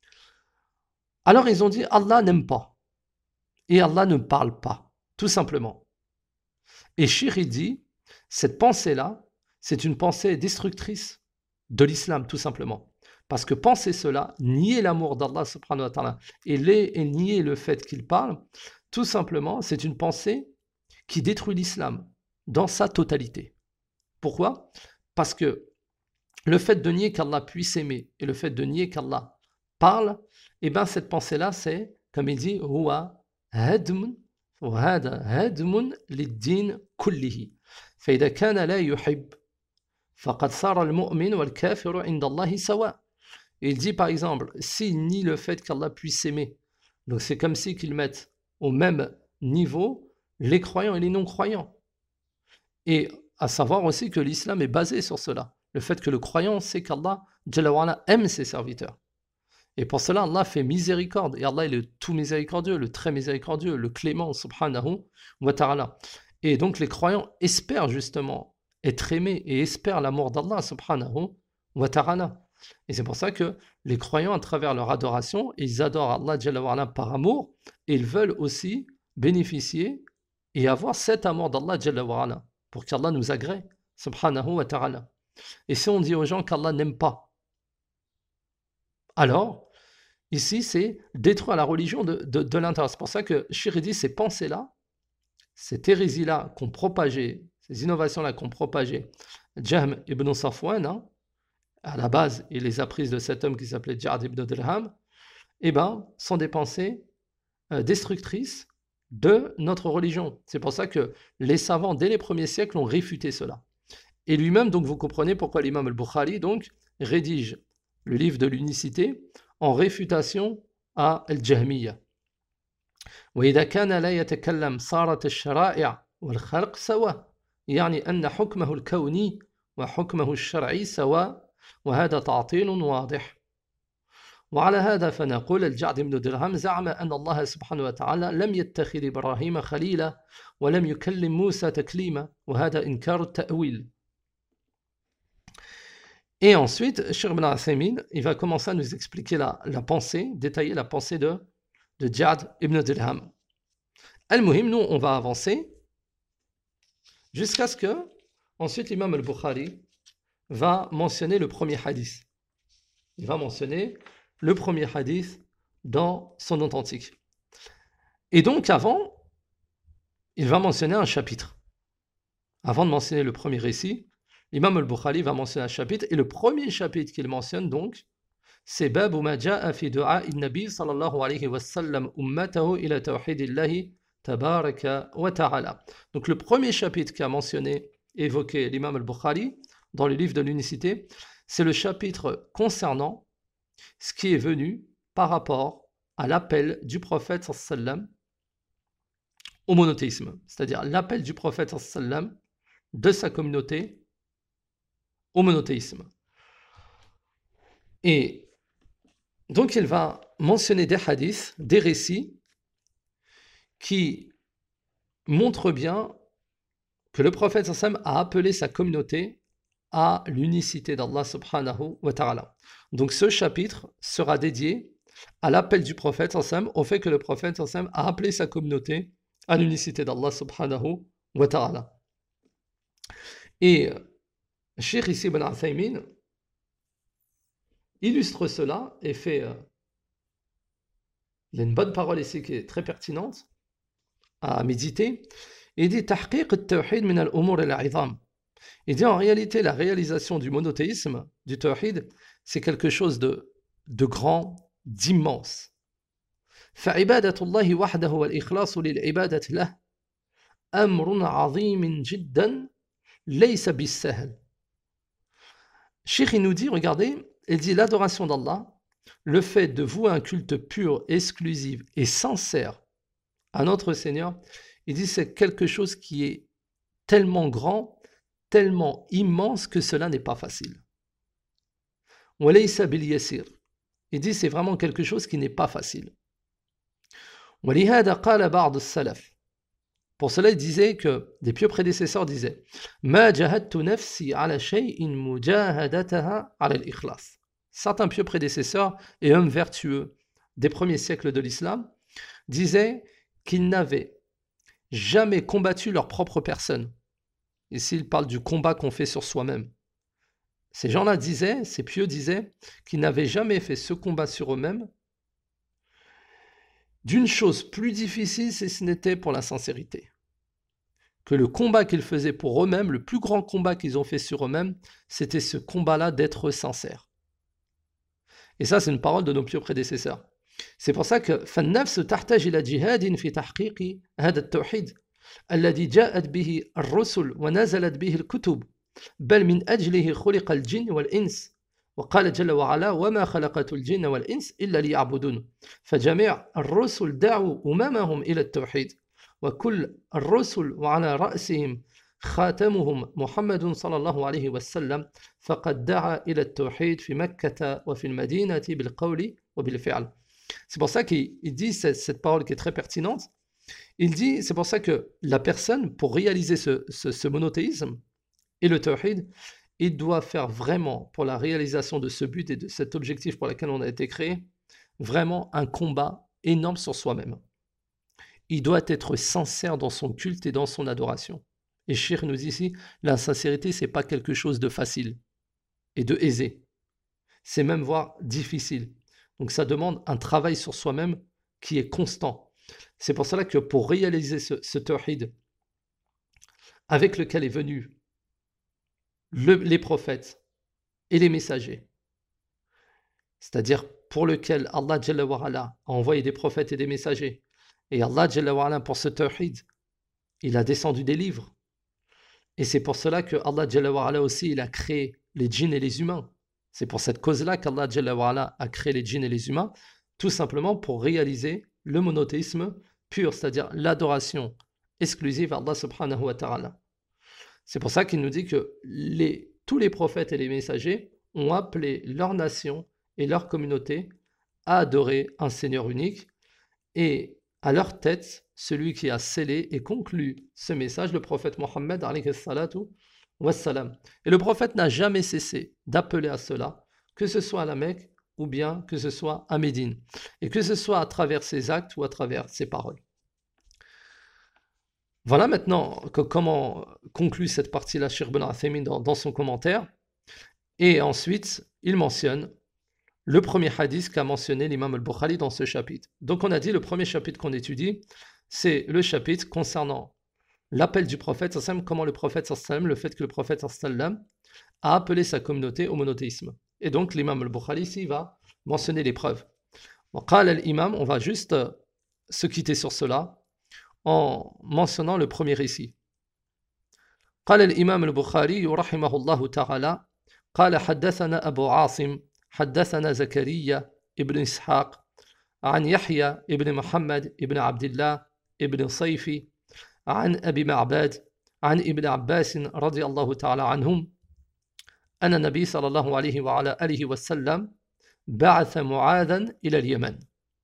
Alors ils ont dit, Allah n'aime pas. Et Allah ne parle pas, tout simplement. Et Cheikh dit, cette pensée-là, c'est une pensée destructrice de l'islam, tout simplement. Parce que penser cela, nier l'amour d'Allah subhanahu wa ta'ala et, les, et nier le fait qu'il parle, tout simplement, c'est une pensée qui détruit l'islam dans sa totalité. Pourquoi? Parce que le fait de nier qu'Allah puisse aimer et le fait de nier qu'Allah parle, et bien cette pensée-là, c'est, comme il dit, huwa hadmun wa hada hadmun lid-din kullihi. Fa idha kana la yuhib faqad sara al-mu'min wal-kafiru 'inda Allahi sawa. Et il dit par exemple, s'il nie le fait qu'Allah puisse aimer, donc c'est comme si qu'ils mettent au même niveau les croyants et les non-croyants. Et à savoir aussi que l'islam est basé sur cela. Le fait que le croyant sait qu'Allah Jalla wa ala, aime ses serviteurs. Et pour cela, Allah fait miséricorde. Et Allah est le tout miséricordieux, le très miséricordieux, le clément, subhanahu wa ta'ala. Et donc les croyants espèrent justement être aimés et espèrent l'amour d'Allah, subhanahu wa ta'ala. Et c'est pour ça que les croyants, à travers leur adoration, ils adorent Allah Jalla wa ala par amour, et ils veulent aussi bénéficier et avoir cet amour d'Allah Jalla wa ala, pour qu'Allah nous agrée, subhanahu wa ta'ala. Et si on dit aux gens qu'Allah n'aime pas, alors, ici, c'est détruire la religion de, de, de l'intérieur. C'est pour ça que Shir dit ces pensées-là, cette hérésie-là qu'ont propagé, ces innovations-là qu'ont propagé Jahm ibn Safwan, hein, à la base, il les a prises de cet homme qui s'appelait Ja'd ibn Dirham, eh ben, sont des pensées euh, destructrices de notre religion. C'est pour ça que les savants, dès les premiers siècles, ont réfuté cela. Et lui-même, donc, vous comprenez pourquoi l'imam al-Bukhari, donc, rédige le livre de l'unicité en réfutation à al-Jahmiya. وإذا كان لا يتكلم صارت الشرائع والخلق سوا يعني أن حكمه الكوني وحكمه الشرعي سواء وهذا تعطيل واضح. وعلى هذا فنقول الجعد بن درهم زعم أن الله سبحانه وتعالى لم يتخذ إبراهيم خليلا ولم يكلم موسى تكليما وهذا إنكار التأويل. Et ensuite, Cheikh Ibn Uthaymin, il va commencer à nous expliquer la, la pensée, détailler la pensée de, de Ja'd ibn Dirham. Al-Muhim, nous, on va avancer jusqu'à ce que, ensuite, l'imam al-Bukhari va mentionner le premier hadith. Il va mentionner le premier hadith dans son authentique. Et donc, avant, il va mentionner un chapitre. Avant de mentionner le premier récit, l'imam al-Bukhari va mentionner un chapitre, et le premier chapitre qu'il mentionne donc, c'est Babu ma ja'a fi du'a in-nabi sallallahu alayhi wa sallam ummatahu ila tawhidillahi tabaraka wa ta'ala. Donc le premier chapitre qu'a mentionné, évoqué l'imam al-Bukhari dans le livre de l'unicité, c'est le chapitre concernant ce qui est venu par rapport à l'appel du prophète sallallahu alayhi wa sallam au monothéisme, c'est-à-dire l'appel du prophète sallallahu alayhi wa sallam de sa communauté au monothéisme. Et donc il va mentionner des hadiths, des récits qui montrent bien que le prophète sallam a appelé sa communauté à l'unicité d'Allah subhanahu wa ta'ala. Donc ce chapitre sera dédié à l'appel du prophète sallam, au fait que le prophète sallam a appelé sa communauté à l'unicité d'Allah subhanahu wa ta'ala. Et Cheikh ici Ibn Uthaymin illustre cela et fait euh, il y a une bonne parole ici qui est très pertinente à méditer. Il dit tahqiq at-tawhid min al-umur al-'idham. Il dit en réalité la réalisation du monothéisme, du tawhid, c'est quelque chose de, de grand, d'immense. فعبادة الله وحده والإخلاص للعبادة له أمر عظيم جدا ليس بالسهل. Cheikh il nous dit, regardez, il dit l'adoration d'Allah, le fait de vouer un culte pur, exclusif et sincère à notre Seigneur, il dit c'est quelque chose qui est tellement grand, tellement immense que cela n'est pas facile. Walaysa bil yasir. Il dit c'est vraiment quelque chose qui n'est pas facile. Walihada qala ba'd as-salaf. Pour cela, il disait que des pieux prédécesseurs disaient Ma jahadtu nafsi ala shay'in mujahadataha ala al-ikhlas. Certains pieux prédécesseurs et hommes vertueux des premiers siècles de l'islam disaient qu'ils n'avaient jamais combattu leur propre personne. Ici, il parle du combat qu'on fait sur soi-même. Ces gens-là disaient, ces pieux disaient, qu'ils n'avaient jamais fait ce combat sur eux-mêmes d'une chose plus difficile si ce n'était pour la sincérité. Que le combat qu'ils faisaient pour eux-mêmes, le plus grand combat qu'ils ont fait sur eux-mêmes, c'était ce combat-là d'être sincère. Et ça, c'est une parole de nos pieux prédécesseurs. C'est pour ça que فالنفس تحتاج إلى جهاد في تحقيق هذا التوحيد الذي جاءت به الرسل ونزلت به الكتب بل من أجله خلق الجن والإنس وقال جل وعلا وما خلقت الجن والإنس إلا ليعبدون فجميع الرسل دعوا أممهم إلى التوحيد وكل الرسل وعلى رأسهم خاتمهم محمد صلى الله عليه وسلم فقد دعا إلى التوحيد في مكة وفي المدينة بالقول وبالفعل. C'est pour ça qu'il dit cette, cette parole qui est très pertinente. Il dit, c'est pour ça que la personne, pour réaliser ce, ce, ce monothéisme et le tawhid, il doit faire vraiment, pour la réalisation de ce but et de cet objectif pour lequel on a été créé, vraiment un combat énorme sur soi-même. Il doit être sincère dans son culte et dans son adoration. Et Cheikh nous dit ici, la sincérité, c'est pas quelque chose de facile et de aisé. C'est même voire difficile. Donc ça demande un travail sur soi-même qui est constant. C'est pour cela que pour réaliser ce, ce tawhid avec lequel est venu le, les prophètes et les messagers, c'est-à-dire pour lequel Allah Jalla wa Ala a envoyé des prophètes et des messagers, et Allah Jalla wa Ala pour ce tawhid, il a descendu des livres. Et c'est pour cela que Allah Jalla wa Ala aussi il a créé les djinns et les humains. C'est pour cette cause-là qu'Allah Jalla wa Ala a créé les djinns et les humains, tout simplement pour réaliser le monothéisme pur, c'est-à-dire l'adoration exclusive à Allah subhanahu wa ta'ala. C'est pour ça qu'il nous dit que les tous les prophètes et les messagers ont appelé leur nation et leur communauté à adorer un Seigneur unique, et à leur tête, celui qui a scellé et conclu ce message, le prophète Mohammed alayhi salatu wassalam. Et le prophète n'a jamais cessé d'appeler à cela, que ce soit à la Mecque ou bien que ce soit à Médine, et que ce soit à travers ses actes ou à travers ses paroles. Voilà maintenant que, comment conclut cette partie-là Cheikh Ibn Uthaymin dans, dans son commentaire. Et ensuite, il mentionne le premier hadith qu'a mentionné l'imam al-Bukhari dans ce chapitre. Donc on a dit, le premier chapitre qu'on étudie, c'est le chapitre concernant l'appel du prophète, comment le prophète, le fait que le prophète a appelé sa communauté au monothéisme. Et donc l'imam al-Bukhari ici va mentionner les preuves. L'imam, on va juste se quitter sur cela en mentionnant le premier récit. قال الإمام البخاري رحمه الله تعالى قال حدثنا أبو عاصم حدثنا زكريا ابن إسحاق عن يحيى ابن محمد ابن عبد الله ابن صيفي عن أبي معبد عن ابن عباس رضي الله تعالى عنهم أن النبي صلى الله عليه وعلى آله وسلم بعث معاذا إلى اليمن.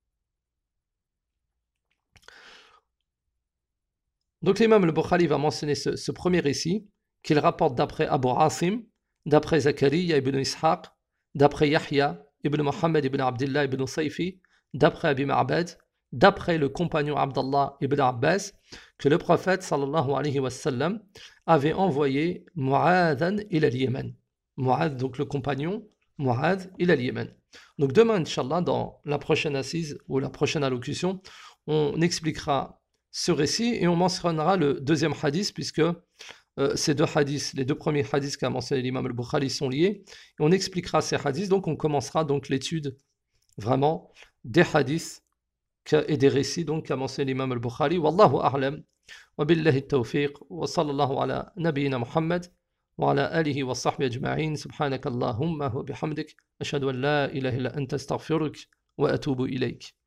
Donc l'imam al-Bukhari va mentionner ce, ce premier récit qu'il rapporte d'après Abu Asim, d'après Zakaria ibn Ishaq, d'après Yahya ibn Muhammad ibn Abdullah ibn Sayfi, d'après Abi Ma'bad, d'après le compagnon Abdallah ibn Abbas, que le prophète sallallahu alayhi wa sallam avait envoyé Mu'adhan ila al-Yémen. Mu'adh, donc le compagnon, Mu'adh ila al-Yémen. Donc demain, Inch'Allah, dans la prochaine assise ou la prochaine allocution, on expliquera ce récit et on mentionnera le deuxième hadith, puisque euh, ces deux hadiths, les deux premiers hadiths qu'a mentionné l'imam al-Bukhari sont liés, et on expliquera ces hadiths. Donc on commencera donc l'étude vraiment des hadiths et des récits donc qu'a mentionné l'imam al-Bukhari. Wallahu a'lam wa billahi tawfiq wa sallallahu ala nabiyyina Muhammad wa ala alihi wa sahbihi ajma'in. Subhanakallahumma wa bihamdik ashhadu an la ilaha illa anta astaghfiruka wa atubu ilayk.